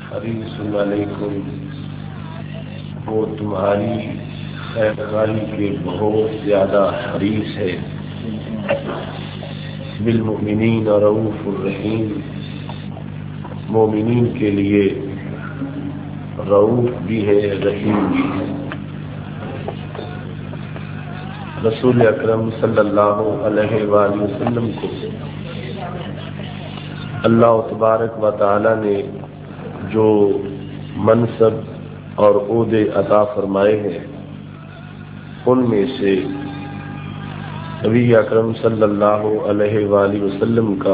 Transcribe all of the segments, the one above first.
حریص علیکم، وہ تمہاری خیرخواہی کے بہت زیادہ حریص ہے۔ بالمؤمنین رؤوف الرحیم، مومنین کے لیے رؤوف بھی ہے، رحیم بھی ہے۔ رسول اکرم صلی اللہ علیہ وآلہ وسلم کو اللہ تبارک و تعالی نے جو منصب اور عہدے عطا فرمائے ہیں، ان میں سے نبی اکرم صلی اللہ علیہ وآلہ وسلم کا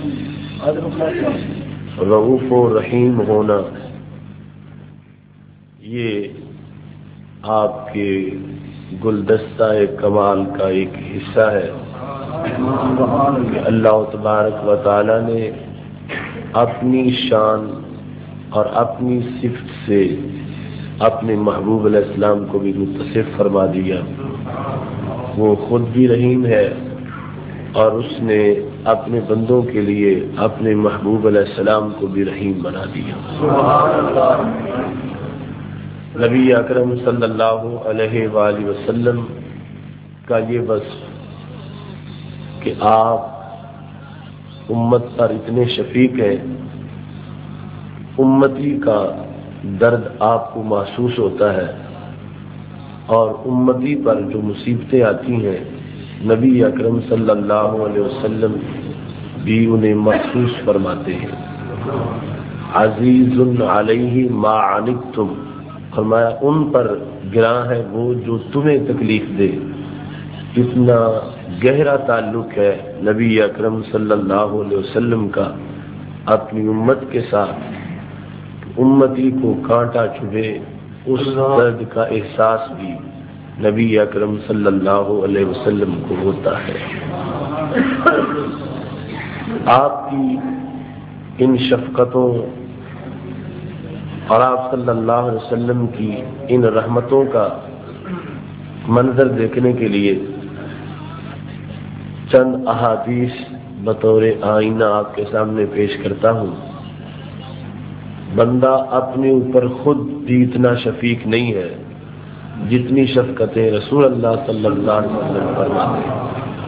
رؤوف و رحیم ہونا، یہ آپ کے گلدستہ کمال کا ایک حصہ ہے کہ اللہ تبارک و تعالی نے اپنی شان اور اپنی صفت سے اپنے محبوب علیہ السلام کو بھی متصف فرما دیا۔ وہ خود بھی رحیم ہے اور اس نے اپنے بندوں کے لیے اپنے محبوب علیہ السلام کو بھی رحیم بنا دیا۔ نبی اکرم صلی اللہ علیہ وآلہ وسلم کا یہ بس کہ آپ امت پر اتنے شفیق ہیں، امتی کا درد آپ کو محسوس ہوتا ہے، اور امتی پر جو مصیبتیں آتی ہیں نبی اکرم صلی اللہ علیہ وسلم بھی انہیں محسوس فرماتے ہیں۔ عزیز علیہ ما عنتم، فرمایا ان پر گراں ہے وہ جو تمہیں تکلیف دے۔ اتنا گہرا تعلق ہے نبی اکرم صلی اللہ علیہ وسلم کا اپنی امت کے ساتھ، امتی کو کانٹا چبھے اس درد کا احساس بھی نبی اکرم صلی اللہ علیہ وسلم کو ہوتا ہے۔ آپ کی ان شفقتوں اور آپ صلی اللہ علیہ وسلم کی ان رحمتوں کا منظر دیکھنے کے لیے چند احادیث بطور آئینہ آپ کے سامنے پیش کرتا ہوں۔ بندہ اپنے اوپر خود بھی اتنا شفیق نہیں ہے جتنی شفقتیں رسول اللہ صلی اللہ علیہ وسلم فرماتے ہیں۔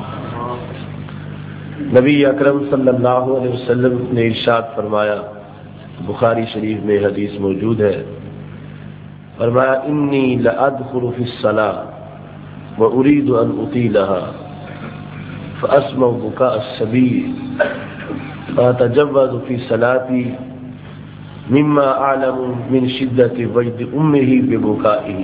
نبی اکرم صلی اللہ علیہ وسلم نے ارشاد فرمایا، بخاری شریف میں حدیث موجود ہے، فرمایا انی لادخل فی الصلاۃ وارید ان اطیلها فاسمع بکاء الصبی فاتجوز فی صلاتي مما اعلم من شدت وجد امه ببکائه۔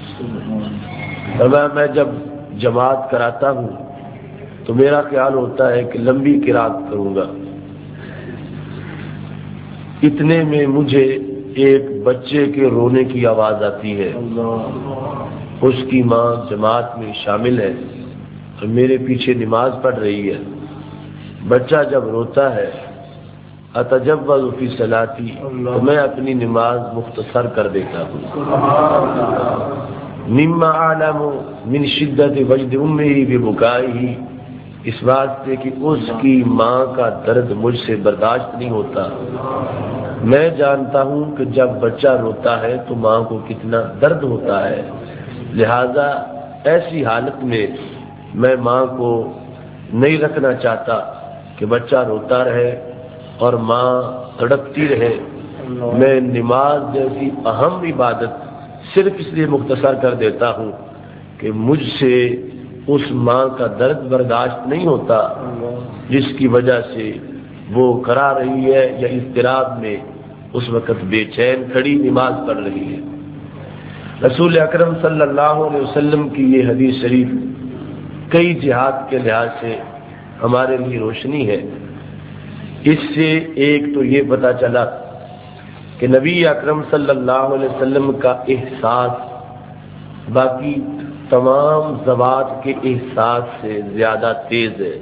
میں جب جماعت کراتا ہوں تو میرا خیال ہوتا ہے کہ لمبی قرات کروں گا، اتنے میں مجھے ایک بچے کے رونے کی آواز آتی ہے، اس کی ماں جماعت میں شامل ہے اور میرے پیچھے نماز پڑھ رہی ہے۔ بچہ جب روتا ہے اتجوز فی صلاتی، تو میں اپنی نماز مختصر کر دیتا ہوں۔ مما اعلم من شدت وجد امه ببکائه، اس واسطے کہ اس کی ماں کا درد مجھ سے برداشت نہیں ہوتا۔ میں جانتا ہوں کہ جب بچہ روتا ہے تو ماں کو کتنا درد ہوتا ہے، لہذا ایسی حالت میں ماں کو نہیں رکھنا چاہتا کہ بچہ روتا رہے اور ماں تڑپتی رہے۔ میں نماز جیسی اہم عبادت صرف اس لیے مختصر کر دیتا ہوں کہ مجھ سے اس ماں کا درد برداشت نہیں ہوتا جس کی وجہ سے وہ کرا رہی ہے یا اضطراب میں اس وقت بے چین کھڑی نماز پڑھ رہی ہے۔ رسول اکرم صلی اللہ علیہ وسلم کی یہ حدیث شریف کئی جہات کے لحاظ سے ہمارے لیے روشنی ہے۔ اس سے ایک تو یہ پتہ چلا کہ نبی اکرم صلی اللہ علیہ وسلم کا احساس باقی تمام ذوات کے احساس سے زیادہ تیز ہے۔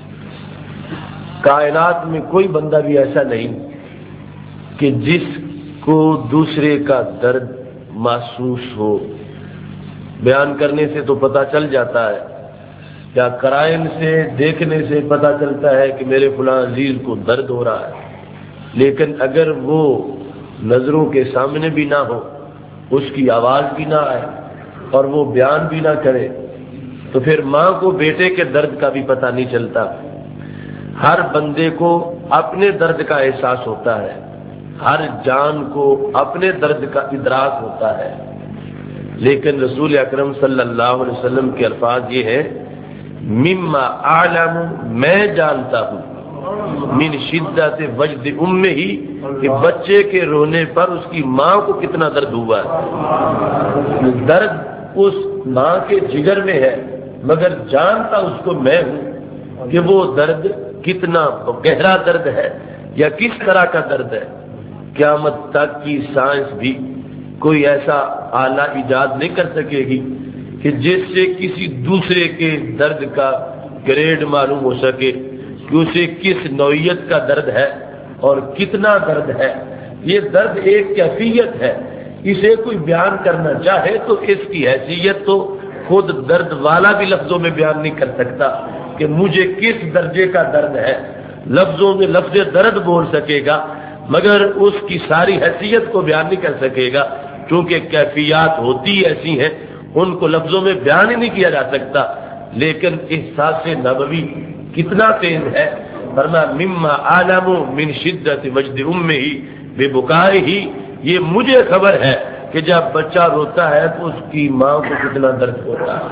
کائنات میں کوئی بندہ بھی ایسا نہیں کہ جس کو دوسرے کا درد محسوس ہو۔ بیان کرنے سے تو پتہ چل جاتا ہے، یا قرائن سے دیکھنے سے پتہ چلتا ہے کہ میرے فلاں عزیز کو درد ہو رہا ہے، لیکن اگر وہ نظروں کے سامنے بھی نہ ہو، اس کی آواز بھی نہ آئے اور وہ بیان بھی نہ کرے، تو پھر ماں کو بیٹے کے درد کا بھی پتہ نہیں چلتا۔ ہر بندے کو اپنے درد کا احساس ہوتا ہے، ہر جان کو اپنے درد کا ادراک ہوتا ہے، لیکن رسول اکرم صلی اللہ علیہ وسلم کے الفاظ یہ ہے، مما اعلم، میں جانتا ہوں، من شدت وجد امہ، کہ بچے کے رونے پر اس کی ماں کو کتنا درد ہوا ہے۔ درد اس ماں کے جگر میں ہے، مگر جانتا اس کو میں ہوں کہ وہ درد کتنا گہرا درد ہے یا کس طرح کا درد ہے۔ قیامت تک کی سائنس بھی کوئی ایسا آلہ ایجاد نہیں کر سکے گی کہ جس سے کسی دوسرے کے درد کا گریڈ معلوم ہو سکے کہ اسے کس نوعیت کا درد ہے اور کتنا درد ہے۔ یہ درد ایک کیفیت ہے، اسے کوئی بیان کرنا چاہے تو اس کی حیثیت تو خود درد والا بھی لفظوں میں بیان نہیں کر سکتا کہ مجھے کس درجے کا درد ہے۔ لفظوں میں لفظ درد بول سکے گا مگر اس کی ساری حیثیت کو بیان نہیں کر سکے گا، کیونکہ کیفیات ہوتی ایسی ہیں ان کو لفظوں میں بیان ہی نہیں کیا جا سکتا۔ لیکن احساس نبوی کتنا تیز ہے، فرمایا مما اعلم من شدت وجد امہ ببکائہ، یہ مجھے خبر ہے کہ جب بچہ روتا ہے تو اس کی ماں کو کتنا درد ہوتا ہے۔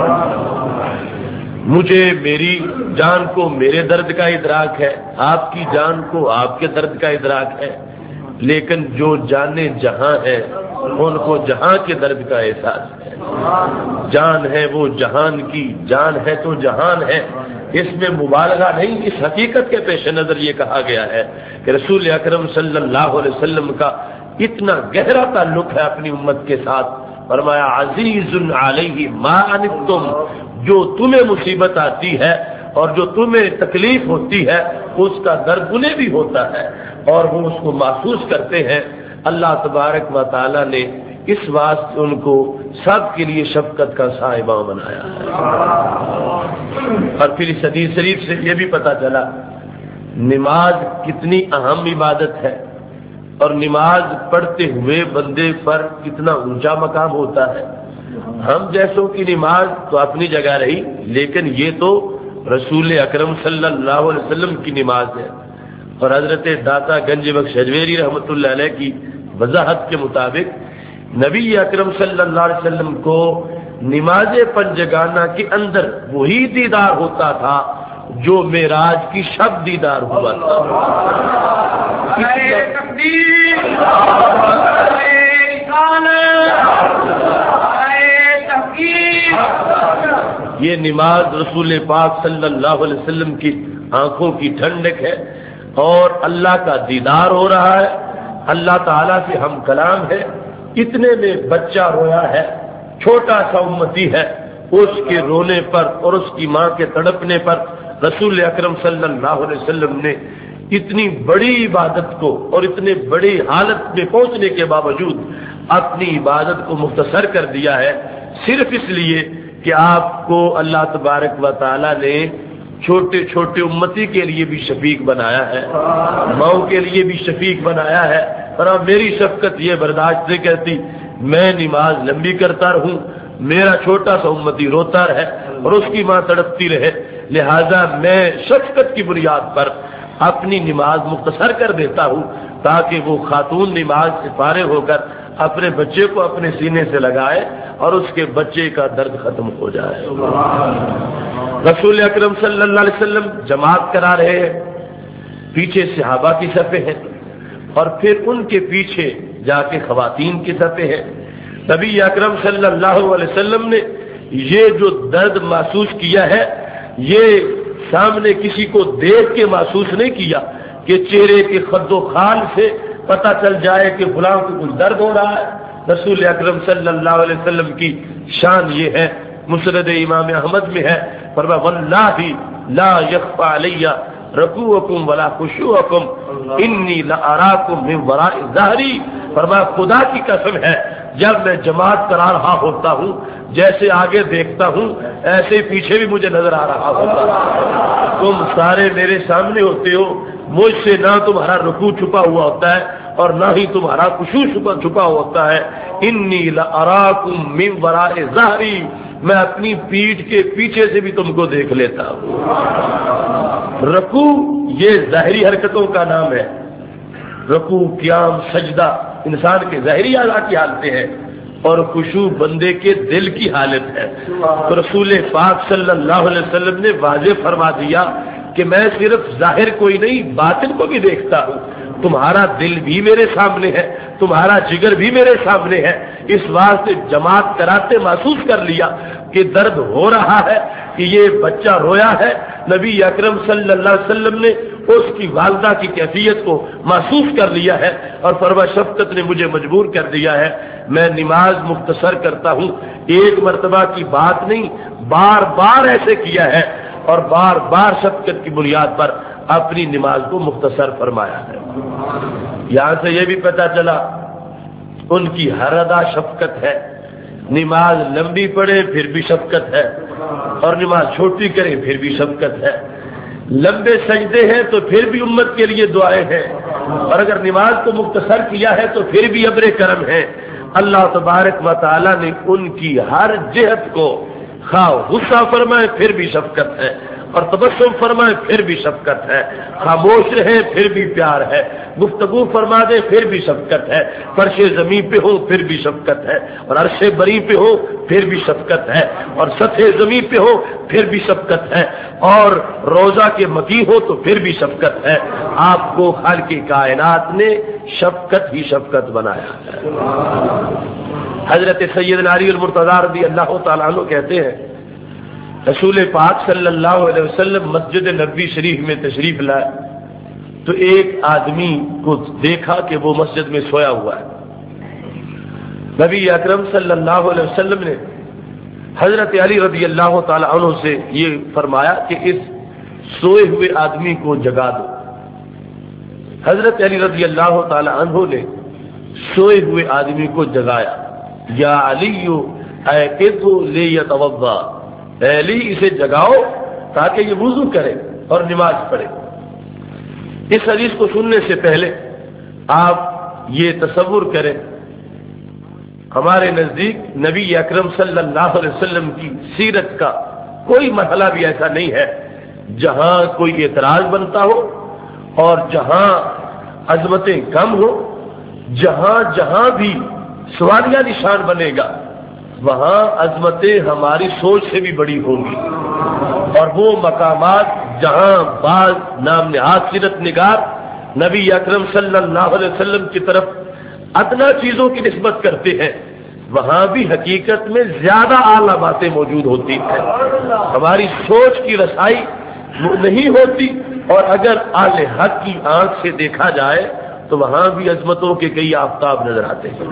مجھے میری جان کو میرے درد کا ادراک ہے، آپ کی جان کو آپ کے درد کا ادراک ہے، لیکن جو جانے جہاں ہے ان کو جہاں کے درد کا احساس ہے۔ جان ہے وہ جہان کی، جان ہے تو جہان ہے، اس میں مبالغہ نہیں، اس حقیقت کے پیش نظر یہ کہا گیا ہے کہ رسول اکرم صلی اللہ علیہ وسلم کا اتنا گہرا تعلق ہے اپنی امت کے ساتھ، فرمایا عزیز علیہ ما عنتم، جو تمہیں مصیبت آتی ہے اور جو تمہیں تکلیف ہوتی ہے اس کا درد انہیں بھی ہوتا ہے اور وہ اس کو محسوس کرتے ہیں۔ اللہ تبارک و تعالی نے اس واسطے ان کو سب کے لیے شفقت کا صاحبہ بنایا ہے۔ اور پھر اس حدیث شریف سے یہ بھی پتہ چلا نماز کتنی اہم عبادت ہے اور نماز پڑھتے ہوئے بندے پر کتنا اونچا مقام ہوتا ہے۔ ہم جیسوں کی نماز تو اپنی جگہ رہی، لیکن یہ تو رسول اکرم صلی اللہ علیہ وسلم کی نماز ہے، اور حضرت داتا گنج بخش اجمیری رحمۃ اللہ علیہ کی وضاحت کے مطابق نبی اکرم صلی اللہ علیہ وسلم کو نماز پنجگانہ کے اندر وہی دیدار ہوتا تھا جو معراج کی شب دیدار ہوا تھا۔ یہ نماز رسول پاک صلی اللہ علیہ وسلم کی آنکھوں کی ٹھنڈک ہے اور اللہ کا دیدار ہو رہا ہے، اللہ تعالیٰ سے ہم کلام ہے۔ اتنے میں بچہ رویا ہے، چھوٹا سا امتی ہے، اس کے رونے پر اور اس کی ماں کے تڑپنے پر رسول اکرم صلی اللہ علیہ وسلم نے اتنی بڑی عبادت کو اور اتنے بڑی حالت میں پہنچنے کے باوجود اپنی عبادت کو مختصر کر دیا ہے، صرف اس لیے کہ آپ کو اللہ تبارک و تعالی نے چھوٹے چھوٹے امتی کے لیے بھی شفیق بنایا ہے، ماؤں کے لیے بھی شفیق بنایا ہے۔ اور اب میری شفقت یہ برداشت نہیں کرتی میں نماز لمبی کرتا رہوں، میرا چھوٹا سا امتی روتا رہے اور اس کی ماں تڑپتی رہے، لہذا میں شفقت کی بنیاد پر اپنی نماز مختصر کر دیتا ہوں تاکہ وہ خاتون نماز سے فارغ ہو کر اپنے بچے کو اپنے سینے سے لگائے اور اس کے بچے کا درد ختم ہو جائے۔ رسول اکرم صلی اللہ علیہ وسلم جماعت کرا رہے ہیں، پیچھے صحابہ کی صفیں ہیں اور پھر ان کے پیچھے جا کے خواتین کی صفیں ہیں۔ نبی اکرم صلی اللہ علیہ وسلم نے یہ جو درد محسوس کیا ہے یہ سامنے کسی کو دیکھ کے محسوس نہیں کیا کہ چہرے کے خد و خال سے پتہ چل جائے کہ فلاں کو کچھ درد ہو رہا ہے۔ رسول اکرم صلی اللہ علیہ وسلم کی شان یہ ہے، مسند امام احمد میں ہے، فرمایا واللہ لا یخفی علی رکوعکم ولا خشوعکم انی لاراکم من وراء ظہری، فرمایا خدا کی قسم ہے جب میں جماعت کرا رہا ہوتا ہوں جیسے آگے دیکھتا ہوں ایسے پیچھے بھی مجھے نظر آ رہا ہوتا ہے۔ تم سارے میرے سامنے ہوتے ہو، مجھ سے نہ تمہارا رکوع چھپا ہوا ہوتا ہے اور نہ ہی تمہارا خشوع چھپا ہوتا ہے. انی لاراکم من وراء ظہری، میں اپنی پیٹھ کے پیچھے سے بھی تم کو دیکھ لیتا ہوں. رکوع یہ ظاہری حرکتوں کا نام ہے. رکوع، قیام، سجدہ انسان کے ظاہری اعضاء کی حالتیں ہیں، اور خشوع بندے کے دل کی حالت ہے. تو رسول پاک صلی اللہ علیہ وسلم نے واضح فرما دیا کہ میں صرف ظاہر کوئی نہیں، باطن کو بھی دیکھتا ہوں. تمہارا دل بھی میرے سامنے ہے، تمہارا جگر بھی میرے سامنے ہے. اس واسطے جماعت کراتے محسوس کر لیا کہ درد ہو رہا ہے، کہ یہ بچہ رویا ہے. نبی اکرم صلی اللہ علیہ وسلم نے اس کی والدہ کی کیفیت کو محسوس کر لیا ہے، اور فرما شفقت نے مجھے مجبور کر دیا ہے. میں نماز مختصر کرتا ہوں، ایک مرتبہ کی بات نہیں، بار بار ایسے کیا ہے، اور بار بار شفقت کی بنیاد پر اپنی نماز کو مختصر فرمایا ہے. یہاں سے یہ بھی پتہ چلا ان کی ہر ادا شفقت ہے. نماز لمبی پڑھے پھر بھی شفقت ہے، اور نماز چھوٹی کرے پھر بھی شفقت ہے. لمبے سجدے ہیں تو پھر بھی امت کے لیے دعائیں ہیں، اور اگر نماز کو مختصر کیا ہے تو پھر بھی ابر کرم ہے. اللہ تبارک و تعالی نے ان کی ہر جہت کو خواہ غصہ فرمائے پھر بھی شفقت ہے، اور تبسم فرمائے پھر بھی شفقت ہے. خاموش رہے پھر بھی پیار ہے، گفتگو فرما دے پھر بھی شفقت ہے. فرش زمین پہ ہو پھر بھی شفقت ہے، اور عرش بری پہ ہو پھر بھی شفقت ہے، اور سطح زمین پہ ہو پھر بھی شفقت ہے، اور روزہ کے مکی ہو تو پھر بھی شفقت ہے. آپ کو خالق کائنات نے شفقت ہی شفقت بنایا ہے. حضرت سیدنا علی المرتضی رضی اللہ تعالیٰ عنہ کہتے ہیں رسول پاک صلی اللہ علیہ وسلم مسجد نبوی شریف میں تشریف لائے تو ایک آدمی کو دیکھا کہ وہ مسجد میں سویا ہوا ہے. نبی اکرم صلی اللہ علیہ وسلم نے حضرت علی رضی اللہ تعالی عنہ سے یہ فرمایا کہ اس سوئے ہوئے آدمی کو جگا دو. حضرت علی رضی اللہ تعالی عنہ نے سوئے ہوئے آدمی کو جگایا. یا علی ایقظہ لیتوضا، علی اسے جگاؤ تاکہ یہ وضو کرے اور نماز پڑھے. اس حدیث کو سننے سے پہلے آپ یہ تصور کریں، ہمارے نزدیک نبی اکرم صلی اللہ علیہ وسلم کی سیرت کا کوئی مرحلہ بھی ایسا نہیں ہے جہاں کوئی اعتراض بنتا ہو، اور جہاں عظمتیں کم ہو. جہاں جہاں بھی سوالیہ نشان بنے گا وہاں عظمتیں ہماری سوچ سے بھی بڑی ہوں گی، اور وہ مقامات جہاں بعض نام نہاد سیرت نگار نبی اکرم صلی اللہ علیہ وسلم کی طرف ادنا چیزوں کی نسبت کرتے ہیں وہاں بھی حقیقت میں زیادہ اعلیٰ باتیں موجود ہوتی ہیں. ہماری سوچ کی رسائی نہیں ہوتی، اور اگر اہل حق کی آنکھ سے دیکھا جائے تو وہاں بھی عظمتوں کے کئی آفتاب نظر آتے ہیں.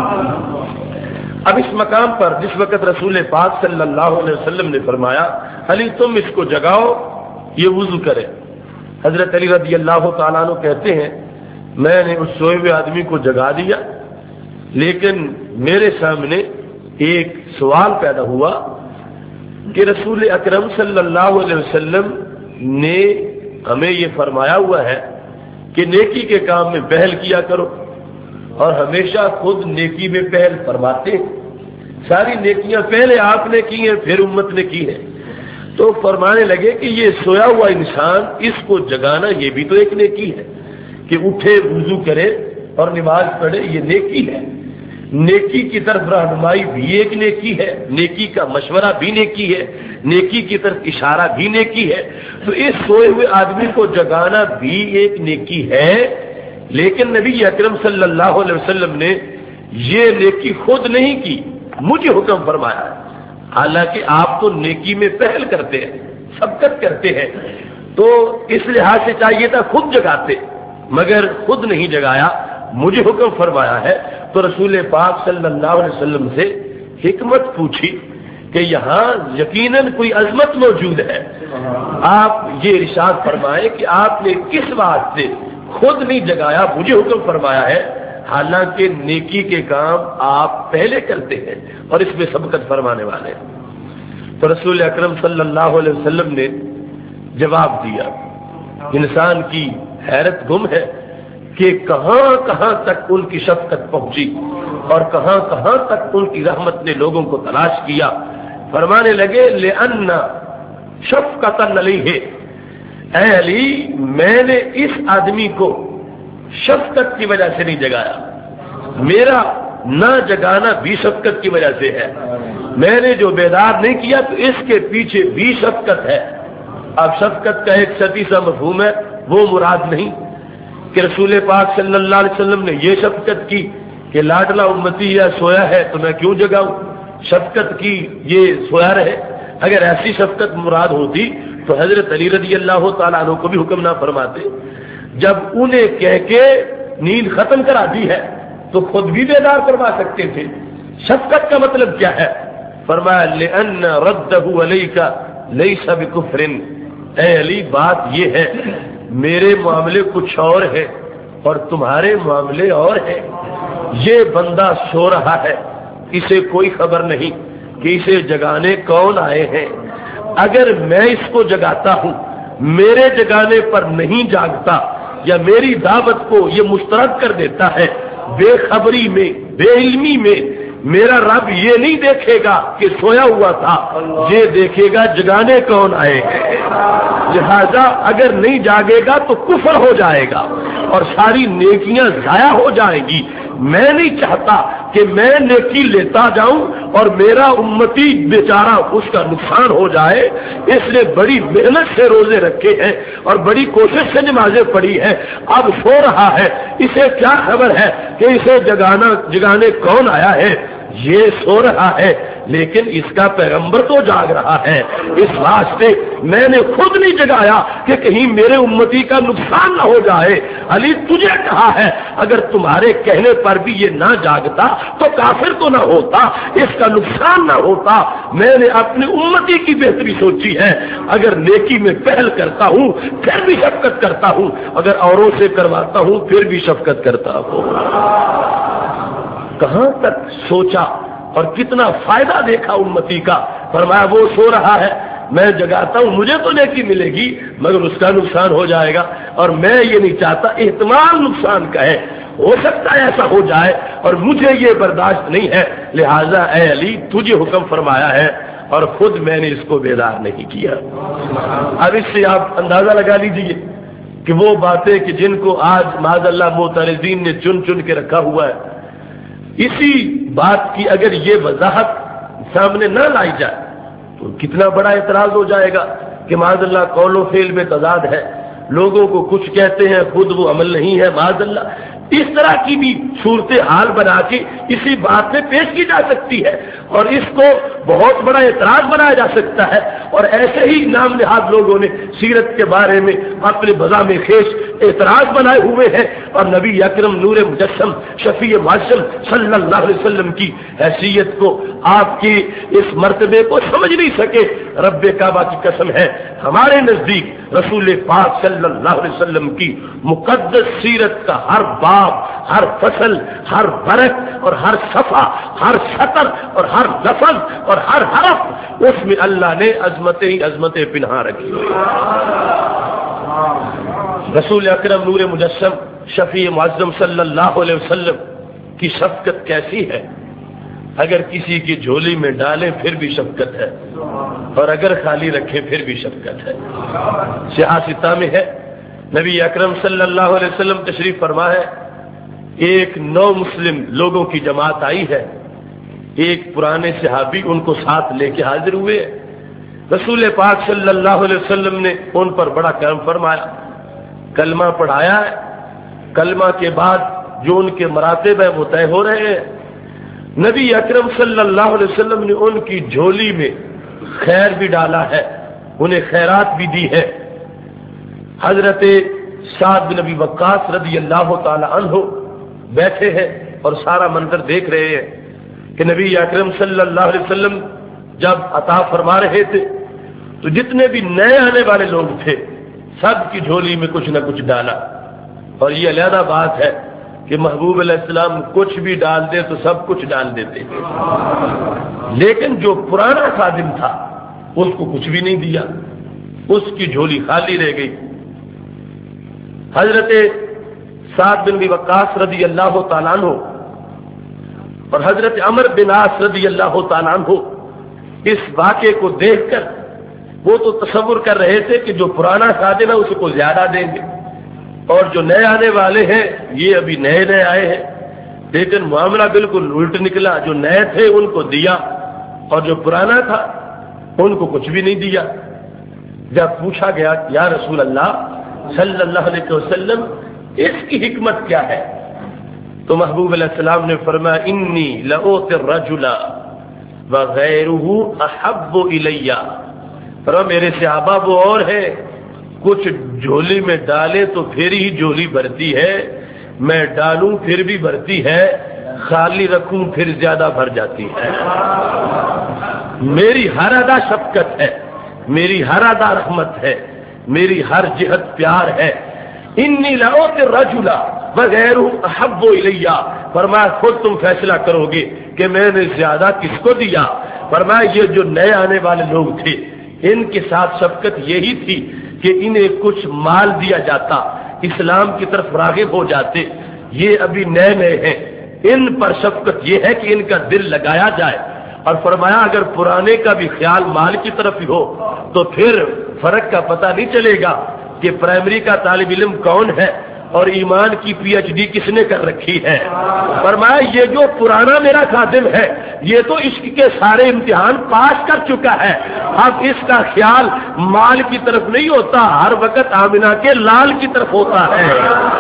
اب اس مقام پر جس وقت رسول پاک صلی اللہ علیہ وسلم نے فرمایا علی تم اس کو جگاؤ یہ وضو کرے، حضرت علی رضی اللہ تعالیٰ عنہ کہتے ہیں میں نے اس سوئے ہوئے آدمی کو جگا دیا، لیکن میرے سامنے ایک سوال پیدا ہوا کہ رسول اکرم صلی اللہ علیہ وسلم نے ہمیں یہ فرمایا ہوا ہے کہ نیکی کے کام میں پہل کیا کرو، اور ہمیشہ خود نیکی میں پہل فرماتے ہیں. ساری نیکیاں پہلے آپ نے کی ہیں پھر امت نے کی ہیں. تو فرمانے لگے کہ یہ سویا ہوا انسان اس کو جگانا یہ بھی تو ایک نیکی ہے کہ اٹھے وضو کرے اور نماز پڑھے، یہ نیکی ہے. نیکی کی طرف رہنمائی بھی ایک نیکی ہے، نیکی کا مشورہ بھی نیکی ہے، نیکی کی طرف اشارہ بھی نیکی ہے. تو اس سوئے ہوئے آدمی کو جگانا بھی ایک نیکی ہے، لیکن نبی اکرم صلی اللہ علیہ وسلم نے یہ نیکی خود نہیں کی، مجھے حکم فرمایا ہے. حالانکہ آپ تو نیکی میں پہل کرتے ہیں، سبقت کرتے ہیں، تو اس لحاظ سے چاہیے تھا خود جگاتے، مگر خود نہیں جگایا، مجھے حکم فرمایا ہے. تو رسول پاک صلی اللہ علیہ وسلم سے حکمت پوچھی کہ یہاں یقیناً کوئی عظمت موجود ہے. آپ یہ ارشاد فرمائیں کہ آپ نے کس بات سے خود نہیں جگایا، مجھے حکم فرمایا ہے، حالانکہ نیکی کے کام آپ پہلے کرتے ہیں اور اس میں سبقت فرمانے والے ہیں. تو رسول اکرم صلی اللہ علیہ وسلم نے جواب دیا. انسان کی حیرت گم ہے کہ کہاں کہاں تک ان کی شفقت پہنچی اور کہاں کہاں تک ان کی رحمت نے لوگوں کو تلاش کیا. فرمانے لگے لأن شفقت علیہ، اے علی میں نے اس آدمی کو شفقت کی وجہ سے نہیں جگایا، میرا نہ جگانا بھی شفقت کی وجہ سے ہے. میں نے جو بیدار نہیں کیا تو اس کے پیچھے بھی شفقت ہے. اب شفقت کا ایک سطحی سا مفہوم ہے، وہ مراد نہیں کہ رسول پاک صلی اللہ علیہ وسلم نے یہ شفقت کی کہ لاڈلا امتی یا سویا ہے تو میں کیوں جگاؤں، شفقت کی یہ سویا رہے. اگر ایسی شفقت مراد ہوتی تو حضرت علی رضی اللہ تعالیٰ عنہ کو بھی حکم نہ فرماتے. جب انہیں کہہ کے نیند ختم کرا دی ہے تو خود بھی بیدار کروا سکتے تھے. شفقت کا مطلب کیا ہے؟ فرمایا لأن رده علیک لیس بکفر، اے علی بات یہ ہے میرے معاملے کچھ اور ہے اور تمہارے معاملے اور ہیں. یہ بندہ سو رہا ہے، اسے کوئی خبر نہیں کہ اسے جگانے کون آئے ہیں. اگر میں اس کو جگاتا ہوں، میرے جگانے پر نہیں جاگتا یا میری دعوت کو یہ مسترد کر دیتا ہے، بے خبری میں بے علمی میں میرا رب یہ نہیں دیکھے گا کہ سویا ہوا تھا، یہ دیکھے گا جگانے کون آئے ہیں. لہذا اگر نہیں جاگے گا تو کفر ہو جائے گا اور ساری نیکیاں ضائع ہو جائیں گی. میں نہیں چاہتا کہ میں نیکی لیتا جاؤں اور میرا امتی بیچارہ اس کا نقصان ہو جائے. اس نے بڑی محنت سے روزے رکھے ہیں اور بڑی کوشش سے نمازیں پڑھی ہیں، اب سو رہا ہے، اسے کیا خبر ہے کہ اسے جگانے کون آیا ہے. یہ سو رہا ہے لیکن اس کا پیغمبر تو جاگ رہا ہے، اس واسطے میں نے خود نہیں جگایا کہ کہیں میرے امتی کا نقصان نہ ہو جائے. علی تجھے کہا ہے اگر تمہارے کہنے پر بھی یہ نہ جاگتا تو کافر تو نہ ہوتا، اس کا نقصان نہ ہوتا. میں نے اپنی امتی کی بہتری سوچی ہے. اگر نیکی میں پہل کرتا ہوں پھر بھی شفقت کرتا ہوں، اگر اوروں سے کرواتا ہوں پھر بھی شفقت کرتا ہوں. کہاں تک سوچا اور کتنا فائدہ دیکھا امتی کا. فرمایا وہ سو رہا ہے، میں جگاتا ہوں، مجھے تو نیکی ملے گی مگر اس کا نقصان ہو جائے گا اور میں یہ نہیں چاہتا. احتمال نقصان کا ہے، ہو سکتا ہے ایسا ہو جائے اور مجھے یہ برداشت نہیں ہے. لہذا اے علی تجھے حکم فرمایا ہے اور خود میں نے اس کو بیدار نہیں کیا. اب اس سے آپ اندازہ لگا لیجئے کہ وہ باتیں کہ جن کو آج معاذ اللہ معترضین نے چن چن کے رکھا ہوا ہے، اسی بات کی اگر یہ وضاحت سامنے نہ لائی جائے تو کتنا بڑا اعتراض ہو جائے گا کہ معاذ اللہ قول و فعل میں تضاد ہے، لوگوں کو کچھ کہتے ہیں خود وہ عمل نہیں ہے. معاذ اللہ اس طرح کی بھی صورت حال بنا کے اسی بات میں پیش کی جا سکتی ہے اور اس کو بہت بڑا اعتراض بنایا جا سکتا ہے. اور ایسے ہی نام نہاد لوگوں نے سیرت کے بارے میں اپنے بزا میں خیش اعتراض بنائے ہوئے ہیں اور نبی اکرم نور مجسم شفیع معصوم صلی اللہ علیہ وسلم کی حیثیت کو، آپ کی اس مرتبے کو سمجھ نہیں سکے. رب کعبہ کی قسم ہے ہمارے نزدیک رسول پاک صلی اللہ علیہ وسلم کی مقدس سیرت کا ہر باب، ہر فصل، ہر برق اور ہر صفحہ، ہر سطر اور ہر لفظ اور ہر حرف، اس میں اللہ نے عظمتیں پنہا رکھی. رسول اکرم نور مجسم شفیع معظم صلی اللہ علیہ وسلم کی شفقت کیسی ہے؟ اگر کسی کی جھولی میں ڈالیں پھر بھی شفقت ہے اور اگر خالی رکھیں پھر بھی شفقت ہے. سیاستہ میں ہے نبی اکرم صلی اللہ علیہ وسلم تشریف فرما ہے، ایک نو مسلم لوگوں کی جماعت آئی ہے، ایک پرانے صحابی ان کو ساتھ لے کے حاضر ہوئے. رسول پاک صلی اللہ علیہ وسلم نے ان پر بڑا کرم فرمایا، کلمہ پڑھایا ہے. کلمہ کے بعد جو ان کے مراتب ہیں وہ طے ہو رہے ہیں. نبی اکرم صلی اللہ علیہ وسلم نے ان کی جھولی میں خیر بھی ڈالا ہے، انہیں خیرات بھی دی ہے. حضرت سعد بن ابی وقاص رضی اللہ تعالی عنہ بیٹھے ہیں اور سارا منظر دیکھ رہے ہیں کہ نبی اکرم صلی اللہ علیہ وسلم جب عطا فرما رہے تھے تو جتنے بھی نئے آنے والے لوگ تھے سب کی جھولی میں کچھ نہ کچھ ڈالا. اور یہ علیحدہ بات ہے کہ محبوب علیہ السلام کچھ بھی ڈال دے تو سب کچھ ڈال دیتے تھے، لیکن جو پرانا خادم تھا اس کو کچھ بھی نہیں دیا، اس کی جھولی خالی رہ گئی. حضرت साद बिन वक्कास रजी अल्लाह ताला अन्हु और हजरत अमर बिन आस रजी अल्लाह ताला अन्हु इस वाक़े को देखकर वो तो तसव्वुर कर रहे थे कि जो पुराना खादिम है उसको ज्यादा देंगे और जो नए आने वाले हैं ये अभी नए नए आए हैं, लेकिन मामला बिल्कुल उल्ट निकला। जो नए थे उनको दिया और जो पुराना था उनको कुछ भी नहीं दिया। जब पूछा गया या रसूल अल्लाह सल्लल्लाहु अलैहि वसल्लम इसकी हिकमत क्या है, तो महबूब अलैहिस्सलाम ने फरमाया इन्नी लऊति रजुला व गैरुहु अहब्बु इलैया। पर मेरे सहाबा वो और है, कुछ झोली में डाले तो फिर ही झोली भरती है, मैं डालूं फिर भी भरती है, खाली रखूं फिर ज्यादा भर जाती है। मेरी हर अदा शफकत है, मेरी हर अदा रहमत है, मेरी हर जिहत प्यार है। इन्नी लऊति रजुला वगैरहु अहब्बु इलैया। फरमाया खुद तुम फैसला करोगे कि मैंने ज्यादा किसको दिया। फरमाया ये जो नए आने वाले लोग थे इनके साथ शफकत यही थी कि इन्हें कुछ माल दिया जाता, इस्लाम की तरफ रागिब हो जाते। ये अभी नए नए हैं, इन पर शफकत ये है कि इनका दिल लगाया जाए। और फरमाया अगर पुराने का भी ख्याल माल की तरफ ही हो तो फिर फर्क का पता नहीं चलेगा कि प्राइमरी का तालिब इल्म कौन है और ईमान की पीएचडी किसने कर रखी है। फरमाया ये जो पुराना मेरा खादिम है ये तो इश्क के सारे इम्तिहान पास कर चुका है, अब इसका ख्याल माल की तरफ नहीं होता, हर वक्त आमिना के लाल की तरफ होता है।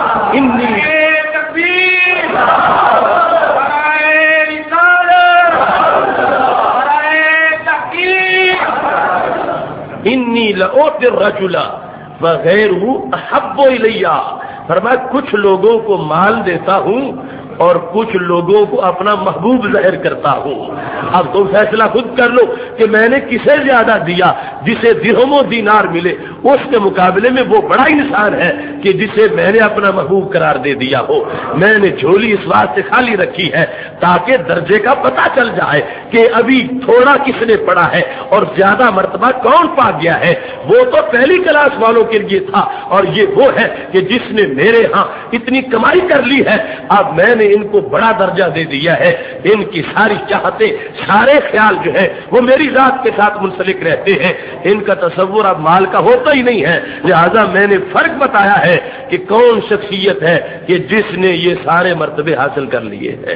इन्नी लऊति रजुला व गैरुहु अहब्बु इलैया। फरमाया कुछ लोगों को माल देता हूं और कुछ लोगों को अपना महबूब जाहिर करता हूं। अब तुम फैसला खुद कर लो कि मैंने किसे ज्यादा दिया। जिसे दिरहमो दीनार मिले उसके मुकाबले में वो बड़ा इंसान है कि जिसे मैंने अपना महबूब करार दे दिया हो। मैंने झोली इस वास्ते खाली रखी है ताकि दर्जे का पता चल जाए कि अभी थोड़ा किसने पढ़ा है और ज्यादा मर्तबा कौन पा गया है। वो तो पहली क्लास वालों के लिए था और ये वो है कि जिसने मेरे यहां इतनी कमाई कर ली है, अब मैंने इनको बड़ा दर्जा दे दिया है। इनकी सारी चाहते सारे ख्याल जो है वो मेरी जात के साथ मुंसलिक रहते हैं। इनका तसव्वुर अब माल का होता ही नहीं है। लिहाजा मैंने फर्क बताया है कि कौन शख्सियत है कि जिसने ये सारे मर्तबे हासिल कर लिए हैं।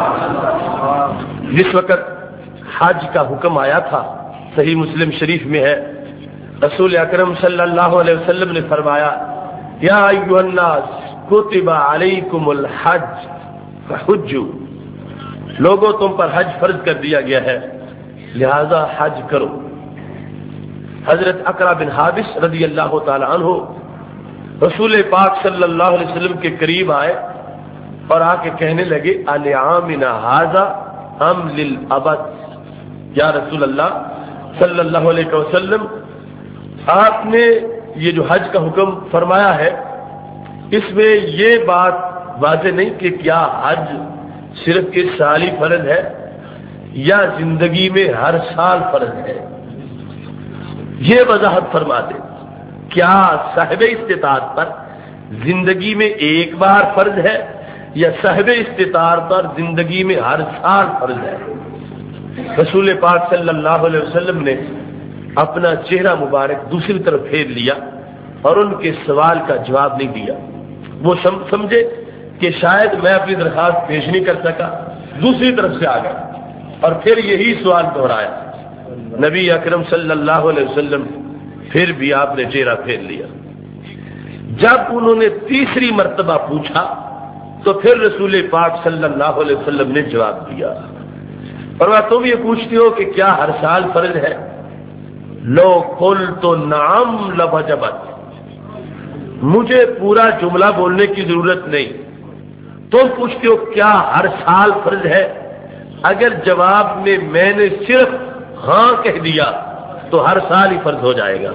जिस वक्त हज का हुक्म आया था, सही मुस्लिम शरीफ में है, रसूल अकरम सल्लल्लाहु अलैहि वसल्लम ने फरमाया या अय्युहन्नास कुतिबा अलैकुमुल हज फहुज्जू। लोगों तुम पर हज फर्ज कर दिया गया है, लिहाजा हज करो। हजरत अकरा बिन हाबिस रजी अल्लाह ताला अन्हु रसूल पाक सल्लल्लाहु अलैहि वसल्लम के करीब आए और आके कहने लगे अलिआमिना हाजा अम लिल अबद। या रसूल अल्लाह सल्लल्लाहु अलैहि वसल्लम, आपने ये जो हज का हुक्म फरमाया है इसमें ये बात वाज़ेह नहीं कि क्या हज सिर्फ इस साल ही फर्ज है या जिंदगी में हर साल फर्ज है। ये वजाहत फरमा दे, क्या साहिब इस्तिताअत पर जिंदगी में एक बार फर्ज है या साहिब इस्तिताअत पर जिंदगी में हर साल फर्ज है। रसूल पाक सल्लल्लाहु अलैहि वसल्लम ने अपना चेहरा मुबारक दूसरी तरफ फेर लिया और उनके सवाल का जवाब नहीं दिया। वो समझे कि शायद मैं अपनी दरखास्त पेश नहीं कर सका, दूसरी तरफ से आ गया और फिर यही सवाल दोहराया। नबी अकरम सल्लल्लाहु अलैहि वसल्लम फिर भी आपने चेहरा फेर लिया। जब उन्होंने तीसरी मर्तबा पूछा तो फिर रसूल पाक सल्लल्लाहु अलैहि वसल्लम ने जवाब दिया। और तुम ये पूछते हो कि क्या हर साल फर्ज है? लो कुल तो नाम लवजबत, मुझे पूरा जुमला बोलने की जरूरत नहीं। तुम पूछते हो क्या हर साल फर्ज है? अगर जवाब में मैंने सिर्फ हां कह दिया तो हर साल ही फर्ज हो जाएगा।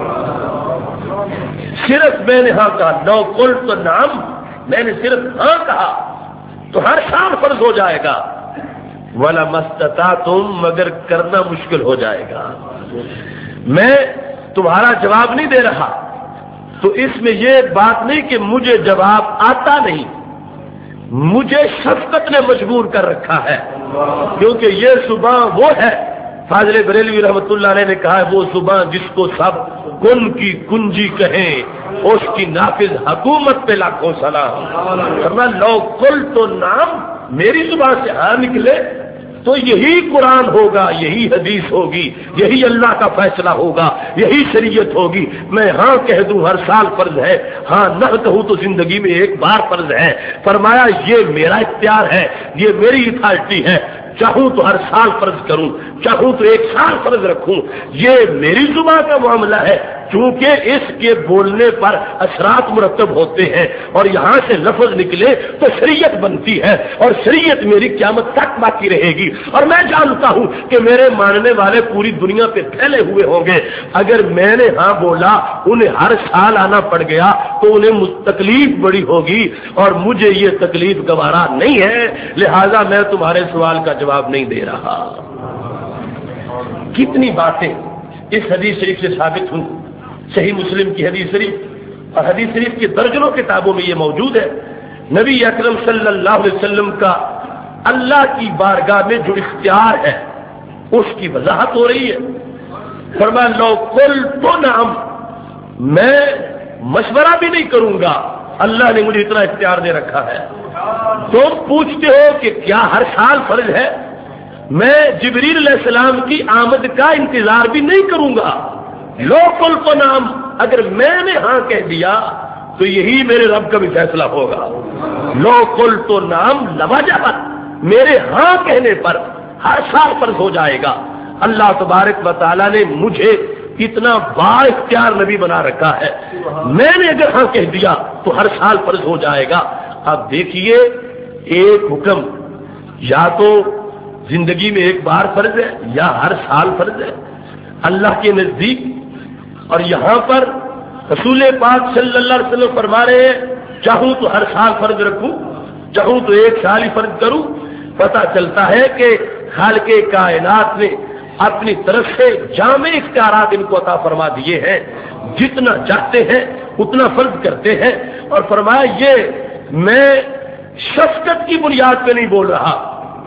सिर्फ मैंने हां कहा, लो कुल तो नाम, मैंने सिर्फ हां कहा तो हर साल फर्ज हो जाएगा। वला मस्तता तुम, मगर करना मुश्किल हो जाएगा। मैं तुम्हारा जवाब नहीं दे रहा, تو اس میں یہ بات نہیں کہ مجھے جواب آتا نہیں، مجھے شفقت نے مجبور کر رکھا ہے، کیونکہ یہ صبح وہ ہے، فاضل بریلوی رحمۃ اللہ علیہ نے کہا ہے وہ صبح جس کو سب کن کی کنجی کہیں، اس کی نافذ حکومت پہ لاکھوں سلام۔ فرمایا لو کل تو نام، میری زبان سے ہاں نکلے تو یہی قرآن ہوگا، یہی حدیث ہوگی، یہی اللہ کا فیصلہ ہوگا، یہی شریعت ہوگی۔ میں ہاں کہہ دوں ہر سال فرض ہے، ہاں نہ کہوں تو زندگی میں ایک بار فرض ہے۔ فرمایا یہ میرا اختیار ہے، یہ میری اتھارٹی ہے، چاہوں تو ہر سال فرض کروں، چاہوں تو ایک سال فرض رکھوں، یہ میری زبان کا معاملہ ہے، چونکہ اس کے بولنے پر اثرات مرتب ہوتے ہیں اور یہاں سے لفظ نکلے تو شریعت بنتی ہے اور شریعت میری قیامت تک باقی رہے گی۔ اور میں جانتا ہوں کہ میرے ماننے والے پوری دنیا پہ پھیلے ہوئے ہوں گے، اگر میں نے ہاں بولا انہیں ہر سال آنا پڑ گیا تو انہیں تکلیف بڑی ہوگی اور مجھے یہ تکلیف گوارا نہیں ہے، لہذا میں تمہارے سوال کا جواب نہیں دے رہا۔ کتنی باتیں اس حدیث شریف سے ثابت ہوئی، صحیح مسلم کی حدیث شریف اور حدیث شریف کی درجنوں کتابوں میں یہ موجود ہے۔ نبی اکرم صلی اللہ علیہ وسلم کا اللہ کی بارگاہ میں جو اختیار ہے اس کی وضاحت ہو رہی ہے۔ فرمایا لو کل تو نام، میں مشورہ بھی نہیں کروں گا، اللہ نے مجھے اتنا اختیار دے رکھا ہے۔ تم پوچھتے ہو کہ کیا ہر سال فرض ہے، میں جبریل علیہ السلام کی آمد کا انتظار بھی نہیں کروں گا۔ لو کل تو نام، اگر میں نے ہاں کہہ دیا تو یہی میرے رب کا بھی فیصلہ ہوگا۔ لو کل تو نام لواجبت، میرے ہاں کہنے پر ہر سال فرض ہو جائے گا۔ اللہ تبارک و تعالیٰ نے مجھے اتنا با اختیار نبی بنا رکھا ہے، میں نے اگر ہاں کہہ دیا تو ہر سال فرض ہو جائے گا۔ اب دیکھیے ایک حکم یا تو زندگی میں ایک بار فرض ہے یا ہر سال فرض ہے اللہ کے نزدیک، اور یہاں پر رسول پاک صلی اللہ علیہ وسلم فرما رہے ہیں چاہوں تو ہر سال فرض رکھوں، چاہوں تو ایک سال ہی فرض کروں۔ پتہ چلتا ہے کہ خالق کائنات نے اپنی طرف سے جامع اختیارات ان کو عطا فرما دیے ہیں، جتنا چاہتے ہیں اتنا فرض کرتے ہیں۔ اور فرمایا یہ میں شفقت کی بنیاد پہ نہیں بول رہا۔